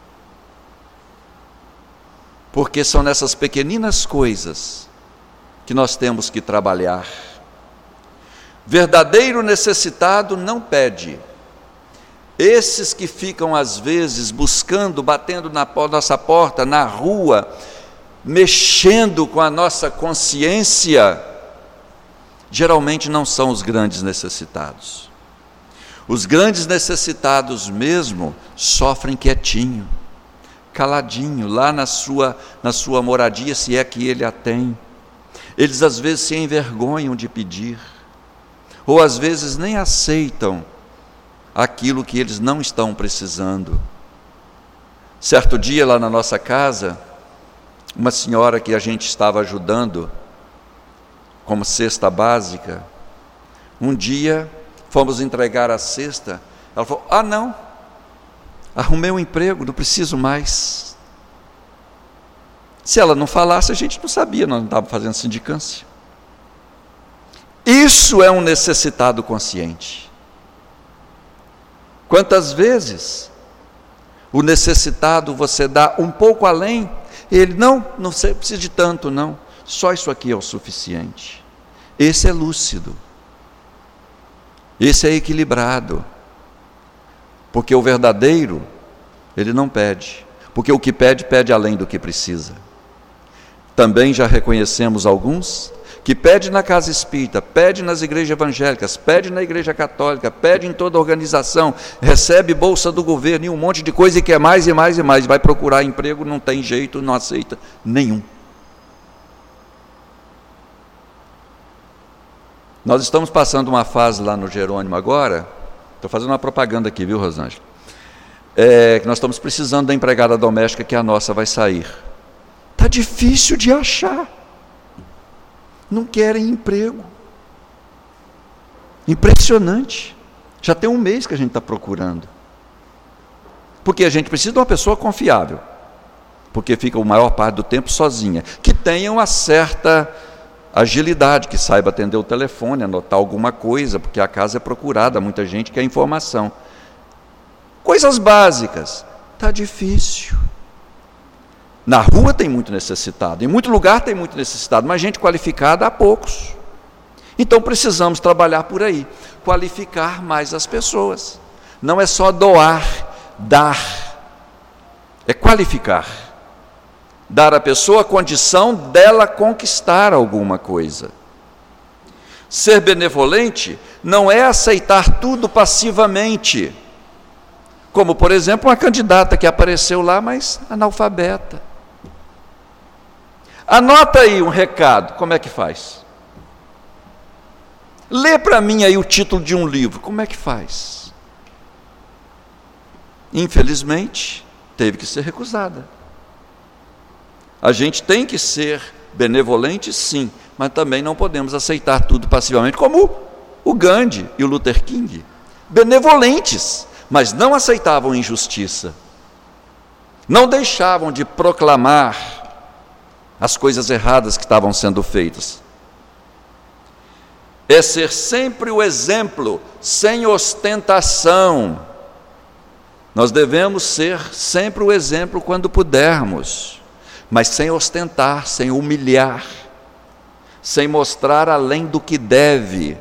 Porque são nessas pequeninas coisas que nós temos que trabalhar. Verdadeiro necessitado não pede. Esses que ficam às vezes buscando, batendo na nossa porta, na rua, mexendo com a nossa consciência, geralmente não são os grandes necessitados. Os grandes necessitados mesmo sofrem quietinho, caladinho, lá na sua, na sua moradia, se é que ele a tem. Eles às vezes se envergonham de pedir, ou às vezes nem aceitam aquilo que eles não estão precisando. Certo dia, lá na nossa casa, uma senhora que a gente estava ajudando, como cesta básica, um dia fomos entregar a cesta, ela falou: ah não, arrumei um emprego, não preciso mais. Se ela não falasse, a gente não sabia, nós não estávamos fazendo sindicância. Isso é um necessitado consciente. Quantas vezes o necessitado você dá um pouco além, ele, não, não precisa de tanto não, só isso aqui é o suficiente. Esse é lúcido, esse é equilibrado, porque o verdadeiro, ele não pede, porque o que pede, pede além do que precisa. Também já reconhecemos alguns que pede na casa espírita, pede nas igrejas evangélicas, pede na igreja católica, pede em toda a organização, recebe bolsa do governo e um monte de coisa e quer mais e mais e mais, vai procurar emprego, não tem jeito, não aceita nenhum. Nós estamos passando uma fase lá no Jerônimo agora, estou fazendo uma propaganda aqui, viu, Rosângela? É, que nós estamos precisando da empregada doméstica, que a nossa vai sair. Está difícil de achar. Não querem emprego. Impressionante. Já tem um mês que a gente está procurando. Porque a gente precisa de uma pessoa confiável. Porque fica a maior parte do tempo sozinha. Que tenha uma certa agilidade, que saiba atender o telefone, anotar alguma coisa, porque a casa é procurada, muita gente quer informação. Coisas básicas. Está difícil. Na rua tem muito necessitado, em muito lugar tem muito necessitado, mas gente qualificada há poucos. Então precisamos trabalhar por aí, qualificar mais as pessoas. Não é só doar, dar, é qualificar. Dar à pessoa a condição dela conquistar alguma coisa. Ser benevolente não é aceitar tudo passivamente, como por exemplo uma candidata que apareceu lá, mas analfabeta. Anota aí um recado, como é que faz? Lê para mim aí o título de um livro, como é que faz? Infelizmente, teve que ser recusada. A gente tem que ser benevolente, sim, mas também não podemos aceitar tudo passivamente, como o Gandhi e o Luther King. Benevolentes, mas não aceitavam injustiça. Não deixavam de proclamar as coisas erradas que estavam sendo feitas. É ser sempre o exemplo, sem ostentação. Nós devemos ser sempre o exemplo quando pudermos, mas sem ostentar, sem humilhar, sem mostrar além do que deve.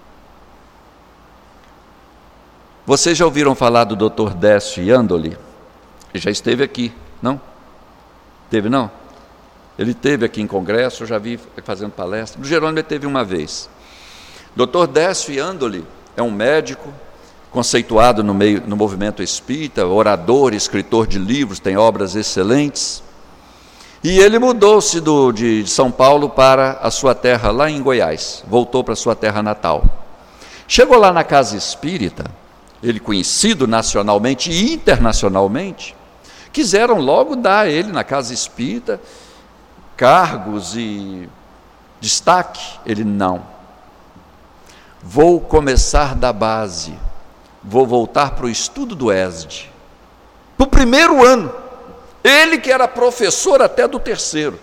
Vocês já ouviram falar do doutor Décio Iandoli? Ele já esteve aqui, não? Teve não? Ele teve aqui em congresso, eu já vi fazendo palestra. No Jerônimo ele teve uma vez. doutor Décio Iandoli é um médico conceituado no, meio, no movimento espírita, orador, escritor de livros, tem obras excelentes. E ele mudou-se do, de São Paulo para a sua terra lá em Goiás, voltou para a sua terra natal. Chegou lá na casa espírita, ele conhecido nacionalmente e internacionalmente, quiseram logo dar a ele na casa espírita cargos e destaque. Ele não. Vou começar da base, vou voltar para o estudo do E S D. No primeiro ano, ele que era professor até do terceiro.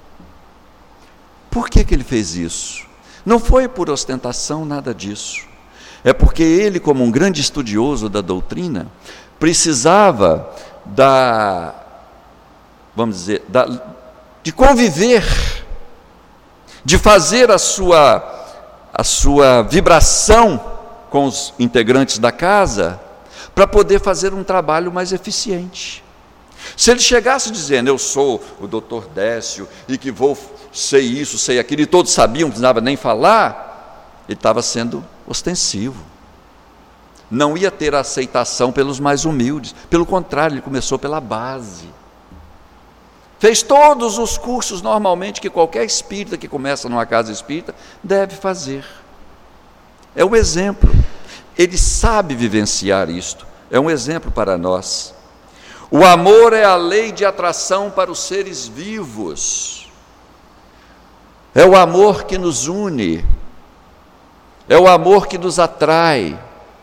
Por que que ele fez isso? Não foi por ostentação, nada disso. É porque ele, como um grande estudioso da doutrina, precisava da, vamos dizer, da, de conviver, de fazer a sua, a sua vibração com os integrantes da casa, para poder fazer um trabalho mais eficiente. Se ele chegasse dizendo, eu sou o doutor Décio, e que vou, sei isso, sei aquilo, e todos sabiam, não precisava nem falar, ele estava sendo ostensivo. Não ia ter aceitação pelos mais humildes, pelo contrário, ele começou pela base. Fez todos os cursos normalmente que qualquer espírita que começa numa casa espírita deve fazer. É um exemplo. Ele sabe vivenciar isto. É um exemplo para nós. O amor é a lei de atração para os seres vivos. É o amor que nos une. É o amor que nos atrai.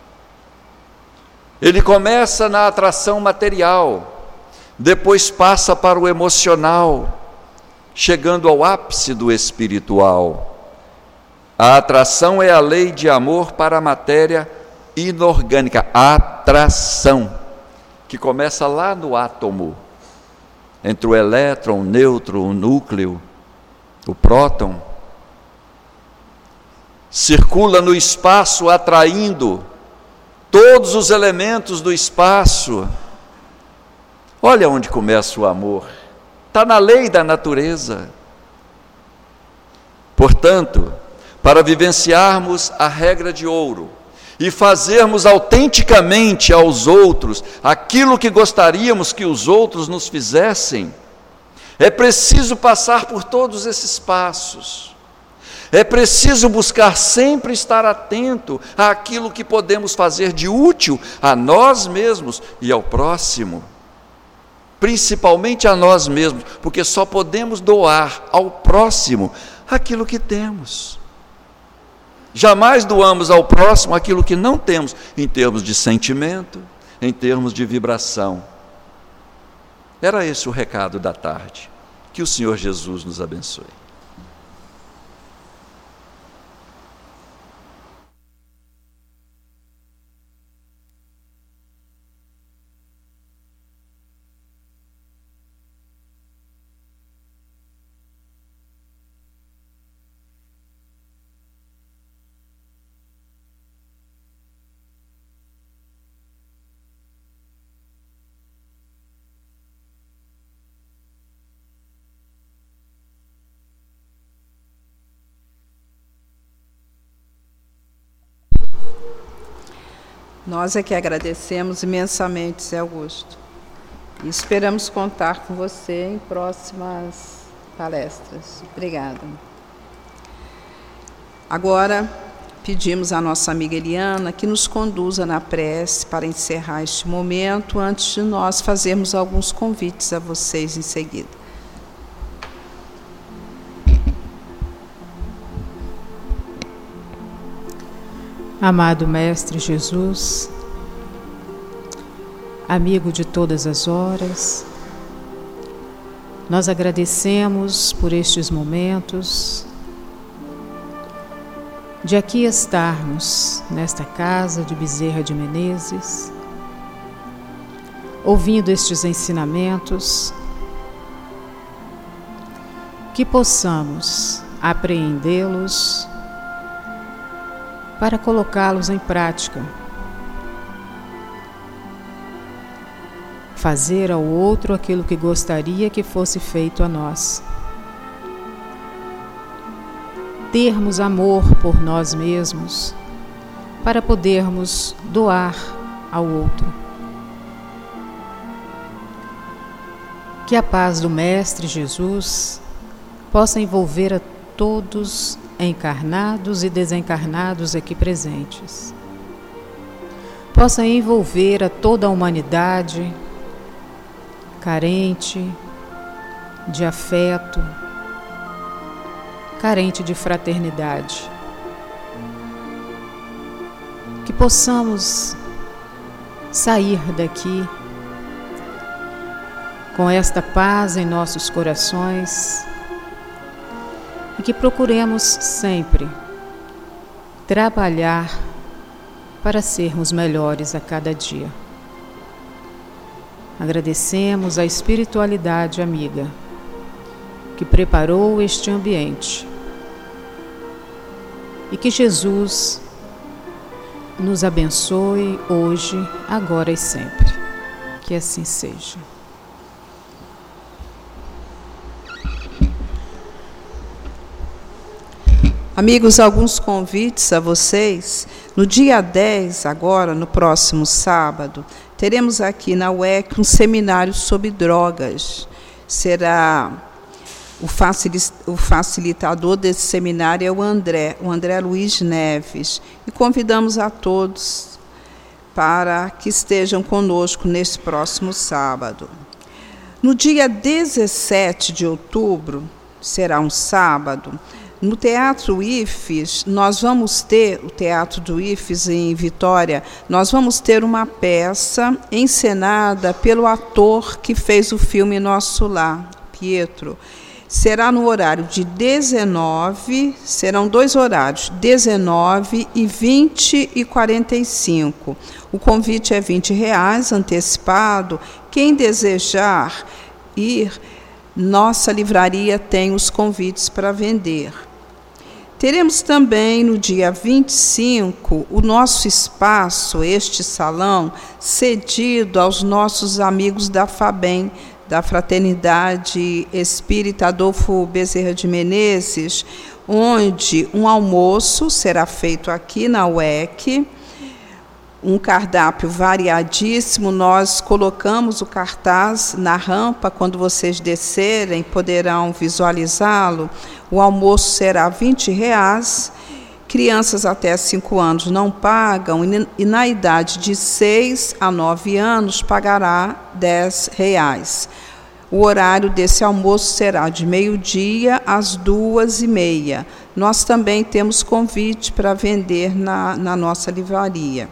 Ele começa na atração material, depois passa para o emocional, chegando ao ápice do espiritual. A atração é a lei de amor para a matéria inorgânica. A atração, que começa lá no átomo, entre o elétron, o nêutron, o núcleo, o próton, circula no espaço atraindo todos os elementos do espaço. Olha onde começa o amor. Está na lei da natureza. Portanto, para vivenciarmos a regra de ouro e fazermos autenticamente aos outros aquilo que gostaríamos que os outros nos fizessem, é preciso passar por todos esses passos. É preciso buscar sempre estar atento àquilo que podemos fazer de útil a nós mesmos e ao próximo. Principalmente a nós mesmos, porque só podemos doar ao próximo aquilo que temos. Jamais doamos ao próximo aquilo que não temos, em termos de sentimento, em termos de vibração. Era esse o recado da tarde. Que o Senhor Jesus nos abençoe. Nós é que agradecemos imensamente, Zé Augusto, e esperamos contar com você em próximas palestras. Obrigada. Agora, pedimos à nossa amiga Eliana que nos conduza na prece para encerrar este momento, antes de nós fazermos alguns convites a vocês em seguida. Amado Mestre Jesus, amigo de todas as horas, nós agradecemos por estes momentos de aqui estarmos nesta casa de Bezerra de Menezes, ouvindo estes ensinamentos, que possamos apreendê-los para colocá-los em prática. Fazer ao outro aquilo que gostaria que fosse feito a nós. Termos amor por nós mesmos para podermos doar ao outro. Que a paz do Mestre Jesus possa envolver a todos encarnados e desencarnados aqui presentes. Possa envolver a toda a humanidade carente de afeto, carente de fraternidade. Que possamos sair daqui com esta paz em nossos corações e que procuremos sempre trabalhar para sermos melhores a cada dia. Agradecemos a espiritualidade amiga que preparou este ambiente e que Jesus nos abençoe hoje, agora e sempre. Que assim seja. Amigos, alguns convites a vocês. No dia dez, agora, no próximo sábado, teremos aqui na U E C um seminário sobre drogas. Será o facilitador desse seminário é o André, o André Luiz Neves. E convidamos a todos para que estejam conosco nesse próximo sábado. No dia dezessete de outubro, será um sábado, no Teatro I F E S, nós vamos ter, o Teatro do I F E S em Vitória, nós vamos ter uma peça encenada pelo ator que fez o filme Nosso Lar, Pietro. Será no horário de dezenove, serão dois horários, dezenove e vinte e quarenta e cinco. O convite é vinte reais, antecipado. Quem desejar ir, nossa livraria tem os convites para vender. Teremos também, no dia vinte e cinco, o nosso espaço, este salão, cedido aos nossos amigos da FABEM, da Fraternidade Espírita Adolfo Bezerra de Menezes, onde um almoço será feito aqui na U E C, um cardápio variadíssimo. Nós colocamos o cartaz na rampa, quando vocês descerem, poderão visualizá-lo. O almoço será vinte reais, crianças até cinco anos não pagam, e na idade de seis a nove anos pagará dez reais. O horário desse almoço será de meio-dia às duas e meia. Nós também temos convite para vender na, na nossa livraria.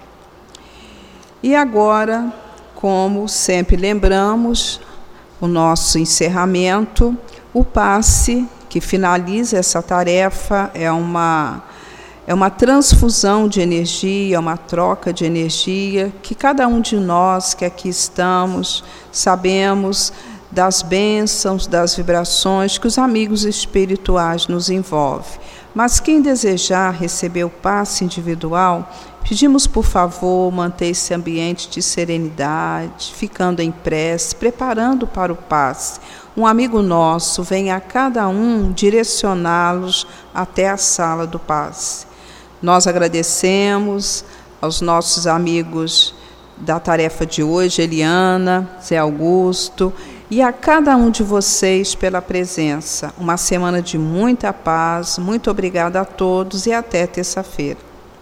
E agora, como sempre lembramos, o nosso encerramento, o passe que finaliza essa tarefa é uma, é uma transfusão de energia, uma troca de energia, que cada um de nós que aqui estamos sabemos das bênçãos, das vibrações que os amigos espirituais nos envolvem. Mas quem desejar receber o passe individual, pedimos, por favor, manter esse ambiente de serenidade, ficando em prece, preparando para o passe. Um amigo nosso vem a cada um direcioná-los até a sala do passe. Nós agradecemos aos nossos amigos da tarefa de hoje, Eliana, Zé Augusto, e a cada um de vocês pela presença. Uma semana de muita paz. Muito obrigada a todos e até terça-feira.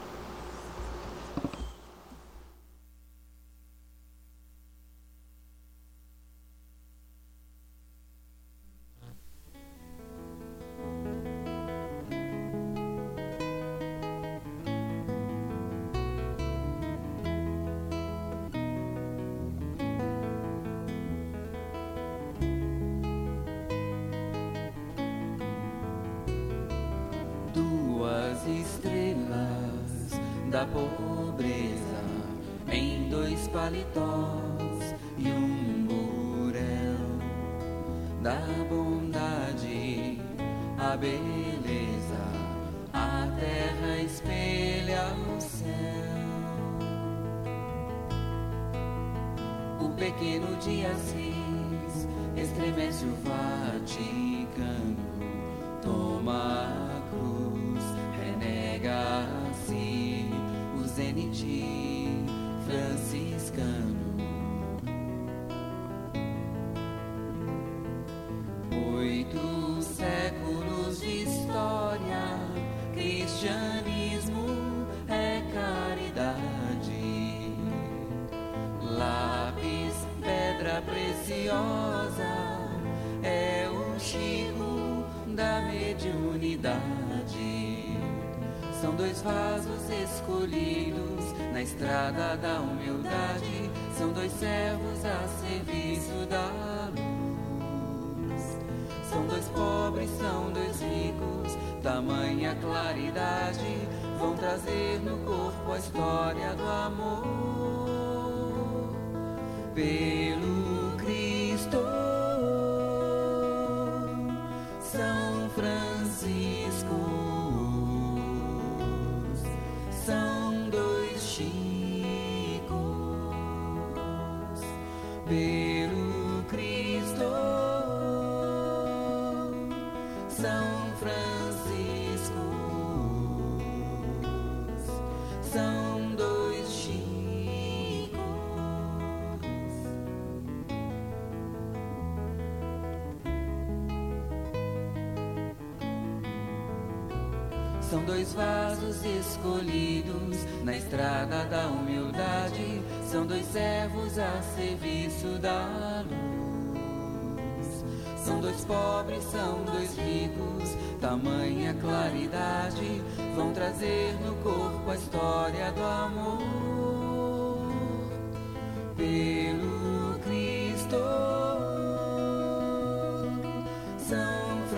Estrelas da pobreza em dois paletós e um burel, da bondade a beleza, a terra espelha o céu. O pequeno de Assis estremece o Vaticano, toma a cruz, renega-se o zenite franciscano. Oito séculos de história, cristianismo é caridade. Lápis, pedra preciosa, é o Chico da mediunidade. São dois vasos escolhidos na estrada da humildade, são dois servos a serviço da luz. São dois pobres, são dois ricos, tamanha claridade, vão trazer no corpo a história do amor. Pelo Cristo, São Francisco, são dois Chicos. Pelo Cristo, São Francisco, são dois Chicos. São dois vasos escolhidos na estrada da humildade, são dois servos a serviço da luz. São dois pobres, são dois ricos, tamanha claridade, vão trazer no corpo a história do amor. Pelo Cristo, São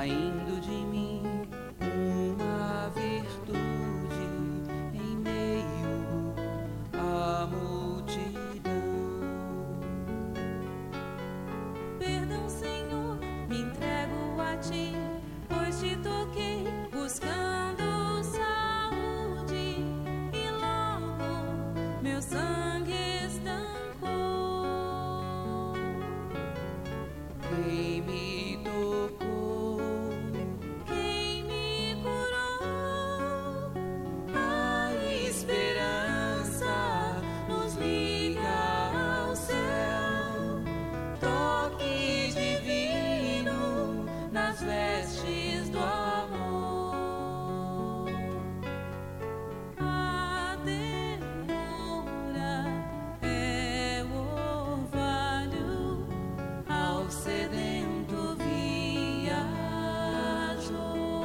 saindo de mim uma virtude em meio à multidão. Perdão, Senhor, me entrego a ti, pois te toquei buscando saúde e logo meu sangue estancou. Quem me tocou, Quem me curou, a esperança nos liga ao céu. Toque divino nas vestes do amor. a ternura é o orvalho Ao sedento viajou.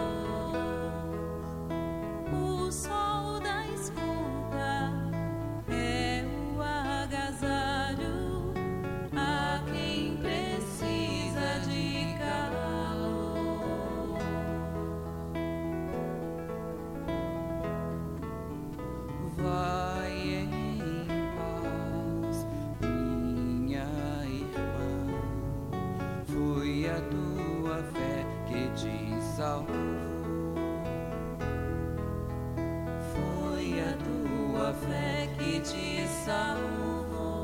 o sol da escuta, é o agasalho a quem precisa de calor. Vai em paz, minha irmã. Foi a tua fé que te salvou. Foi a tua fé que te salvou.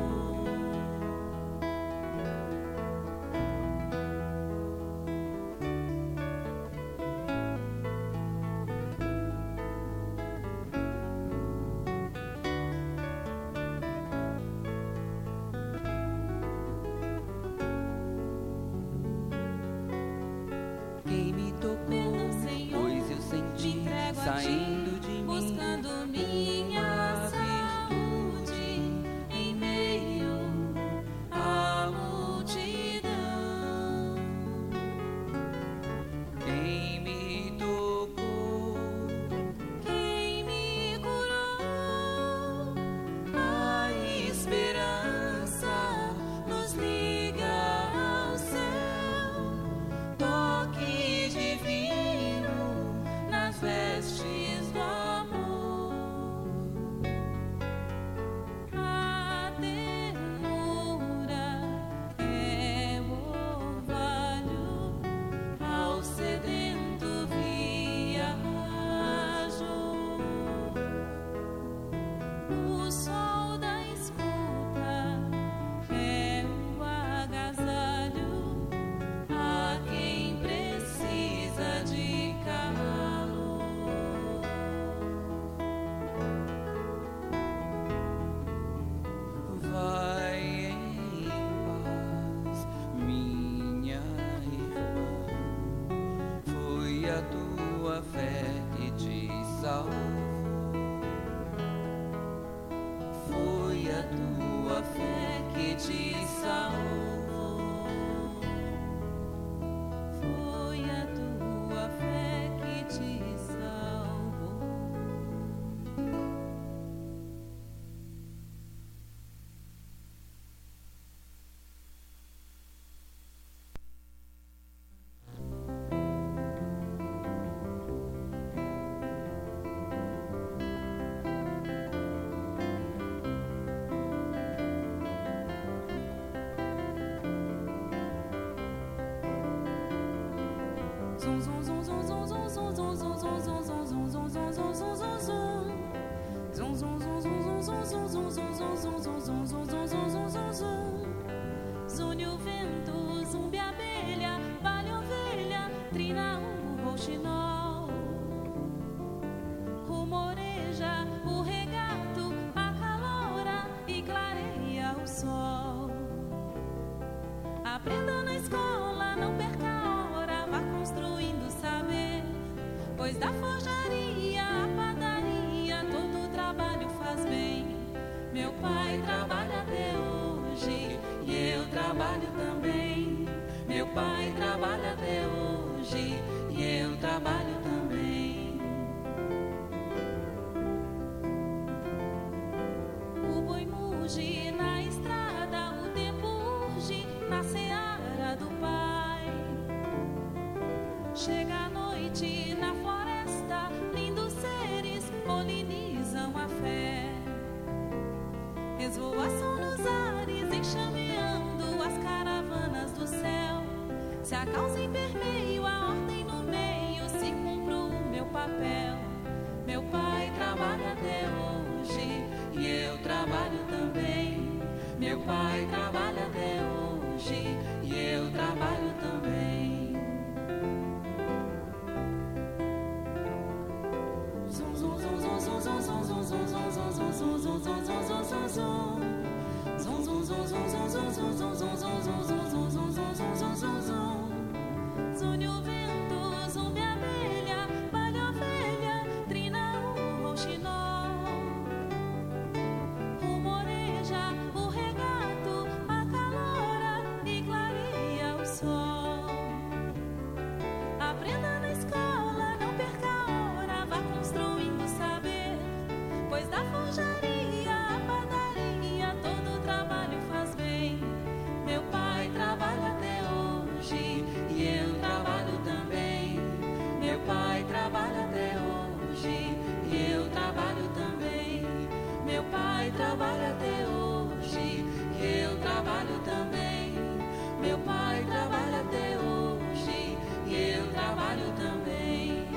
Quem me tocou, Perdão, Senhor, pois eu me senti entrego a ti, saindo de mim buscando minha saúde em meio à multidão. Quem me tocou, Quem me curou, a esperança nos liga ao céu. Toque divino nas vestes do amor. a ternura é o orvalho Ao sedento viajou. o sol da escuta, é o agasalho a quem precisa de calor. Vai em paz, minha irmã. Foi a tua fé que te salvou. Foi a tua fé que te salvou. Foi a tua fé que te salvou. Zum zum zum zum zum zum zum zum zum zum zum zum zum zum zum zum zum zum. Zum zum zum zum zum zum zum zum zum zum zum zum zum zum zum zum zum zum zum. Zune o vento, zumbi a abelha, vale ovelha, trina o rouxinol. Rumoreja o regato, acalora e clareia o sol. Aprenda na escola, não perca a hora, vá construindo saber. Pois da forjaria à padaria, todo o trabalho faz bem. Meu pai trabalha até hoje e eu trabalho também. Meu pai trabalha até hoje e eu trabalho também. O boi muge na estrada, o tempo urge na seara do pai. polinizam a fé. Esvoaçam nos ares, enxameando as caravanas do céu. Se a causa em permeio, a ordem no meio, se cumpro o meu papel. Meu pai trabalha até hoje e eu trabalho também. Meu pai trabalha até hoje e eu trabalho também. Zum zum zum zum zum zum zum zum zum zum zum zum zum zum zum zum zum zum. Zum zum zum zum zum zum zum zum zum zum zum zum zum zum zum zum zum. Zune o vento, zumbi a abelha, balha a ovelha, trina o rouxinol. Rumoreja o regato, acalora e clareia o sol. Aprenda na escola, não perca a hora, vá construindo saber. Pois da forjaria à padaria, todo trabalho faz bem. Meu pai trabalha até hoje e eu trabalho também. Meu pai trabalha até hoje e eu trabalho também. Meu pai trabalha até hoje e eu trabalho também. Meu pai trabalha até hoje e eu trabalho também.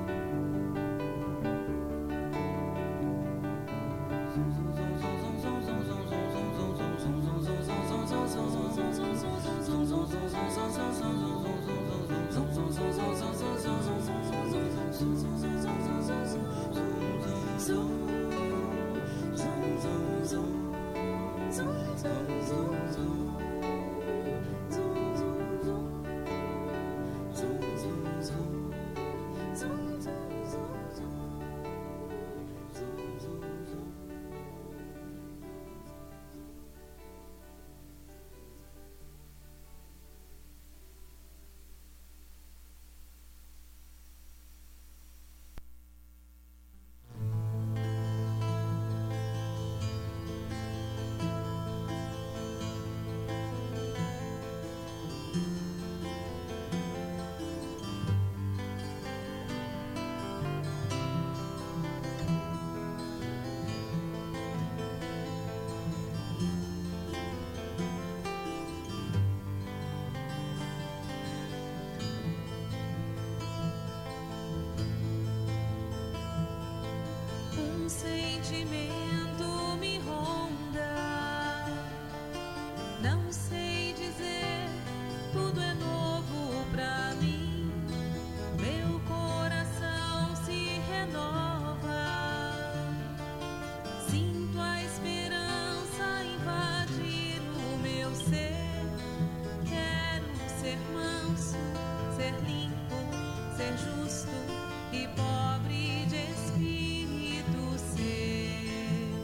Um sentimento me ronda, não sei dizer, tudo é novo pra mim. Meu coração se renova, sinto a esperança invadir o meu ser. Quero ser manso, ser limpo, ser justo e pobre de espírito ser.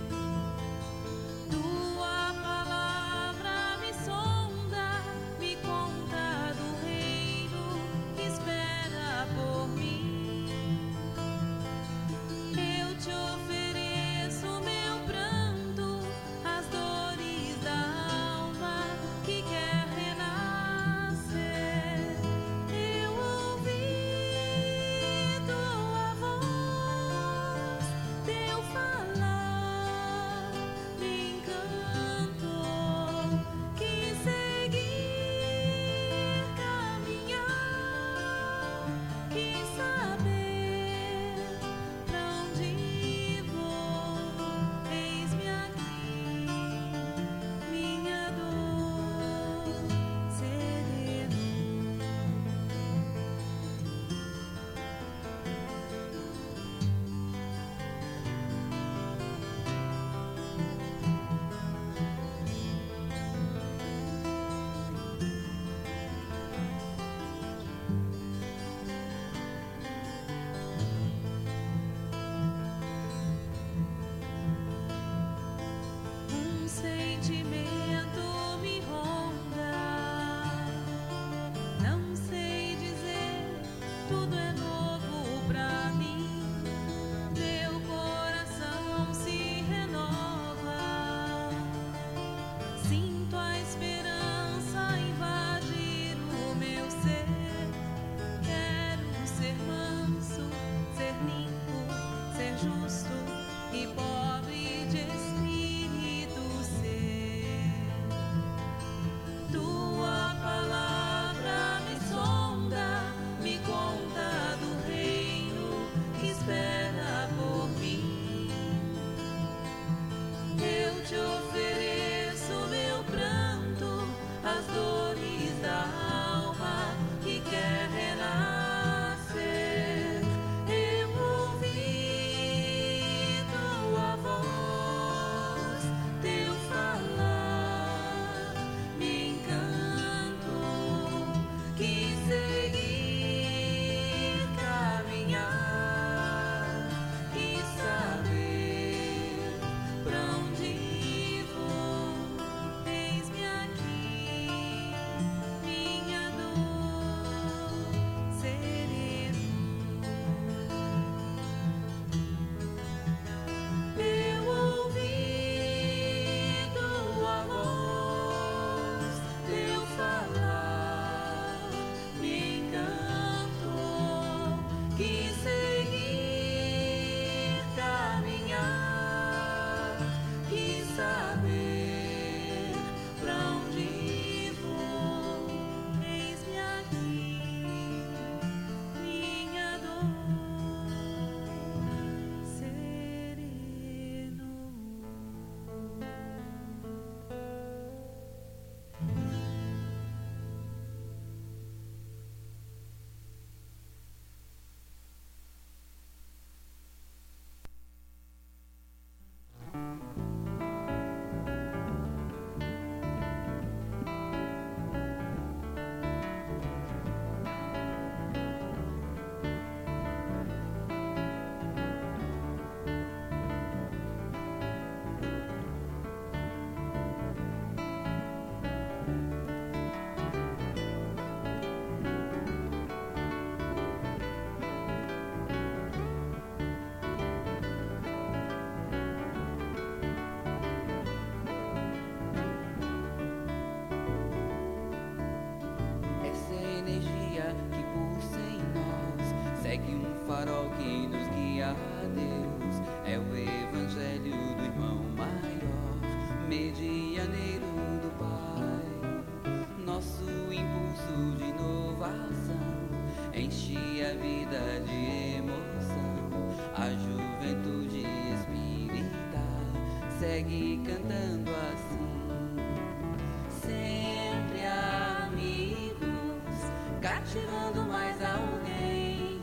segue cantando assim. Sempre amigos, cativando mais alguém.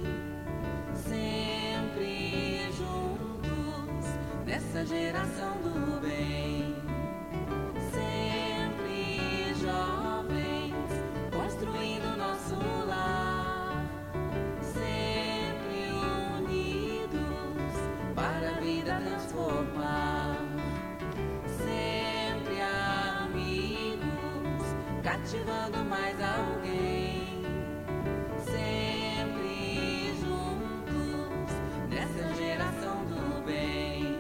Sempre juntos, nessa geração do bem. Sempre jovens, construindo nosso lar. Sempre unidos, para a vida transformar. Sempre amigos, cativando mais alguém. Sempre juntos, nessa geração do bem.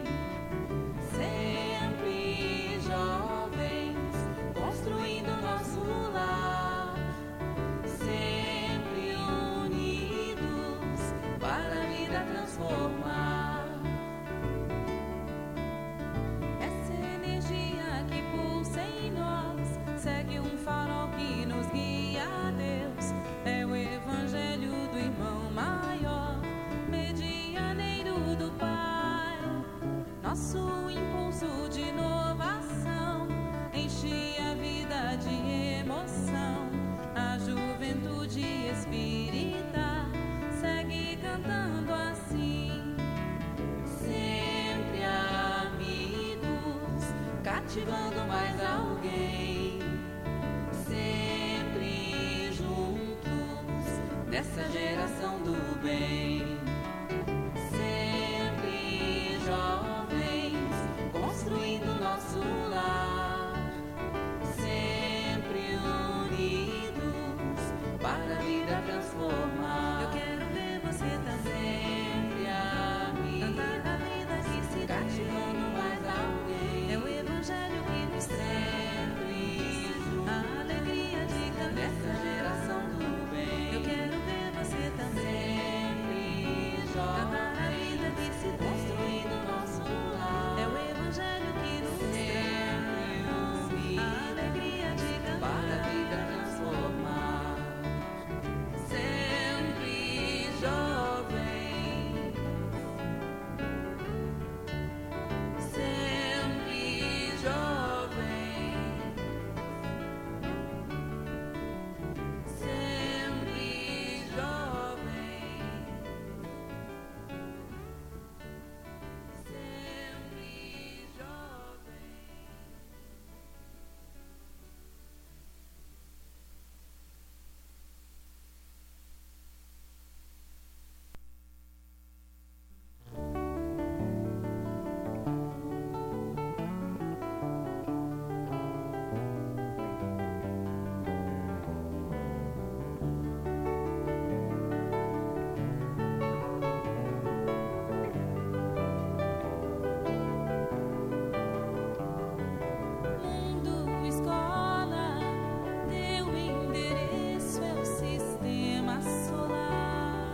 Sempre jovens, construindo nosso lar. Sempre unidos, para a vida transformar. Essa energia que pulsa em nós segue um farol que nos guia a Deus. É o evangelho do irmão maior, medianeiro do Pai. Nosso impulso de inovação enche a vida de emoção. A juventude espírita segue cantando assim. Sempre amigos, cativando mais alguém. Sempre juntos, nessa geração do bem. Sempre jovens, construindo nosso lar. Sempre unidos, para a vida transformar. Eu quero ver você também. Sempre amigos, cantar a vida que se cativando mais alguém. É o evangelho que nos sempre juntos, a alegria de cantar nessa geração do bem. Eu quero ver você também. Sempre jovens, cantar a vida que se construindo nosso lar. É o evangelho que nos sempre unidos, a alegria de cantar para a vida transformar. Sempre jovem, sempre jovem, sempre jovem, sempre jovem. Mundo Escola, teu endereço é o sistema solar.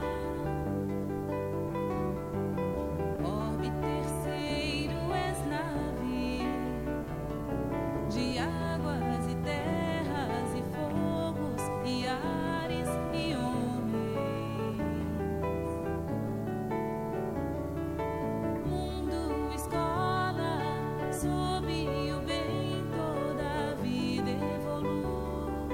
Orbe terceiro és nave de águas e terras e fogos e ares e homens. Mundo Escola, sob o bem toda a vida evolui.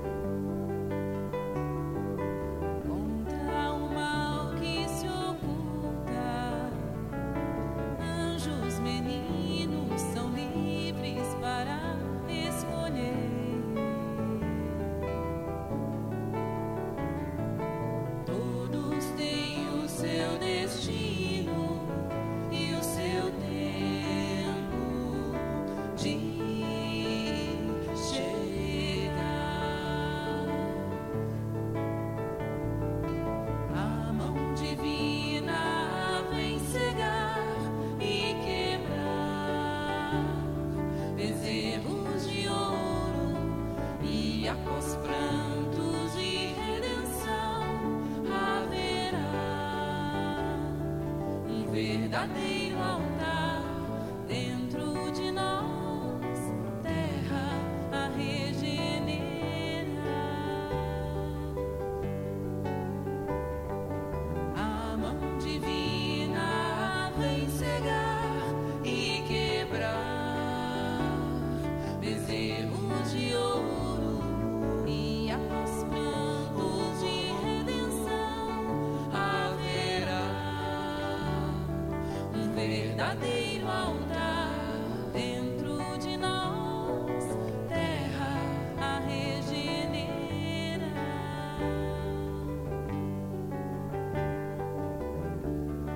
Contra o mal que se oculta, anjos meninos são livres para escolher. Todos têm o seu destino e o seu tempo de chegar. A mão divina vem cegar e quebrar bezerros de ouro, e após prantos de redenção haverá um verdadeiro altar dentro de nós, terra a regenerar. A mão divina vem cegar e quebrar verdadeiro altar.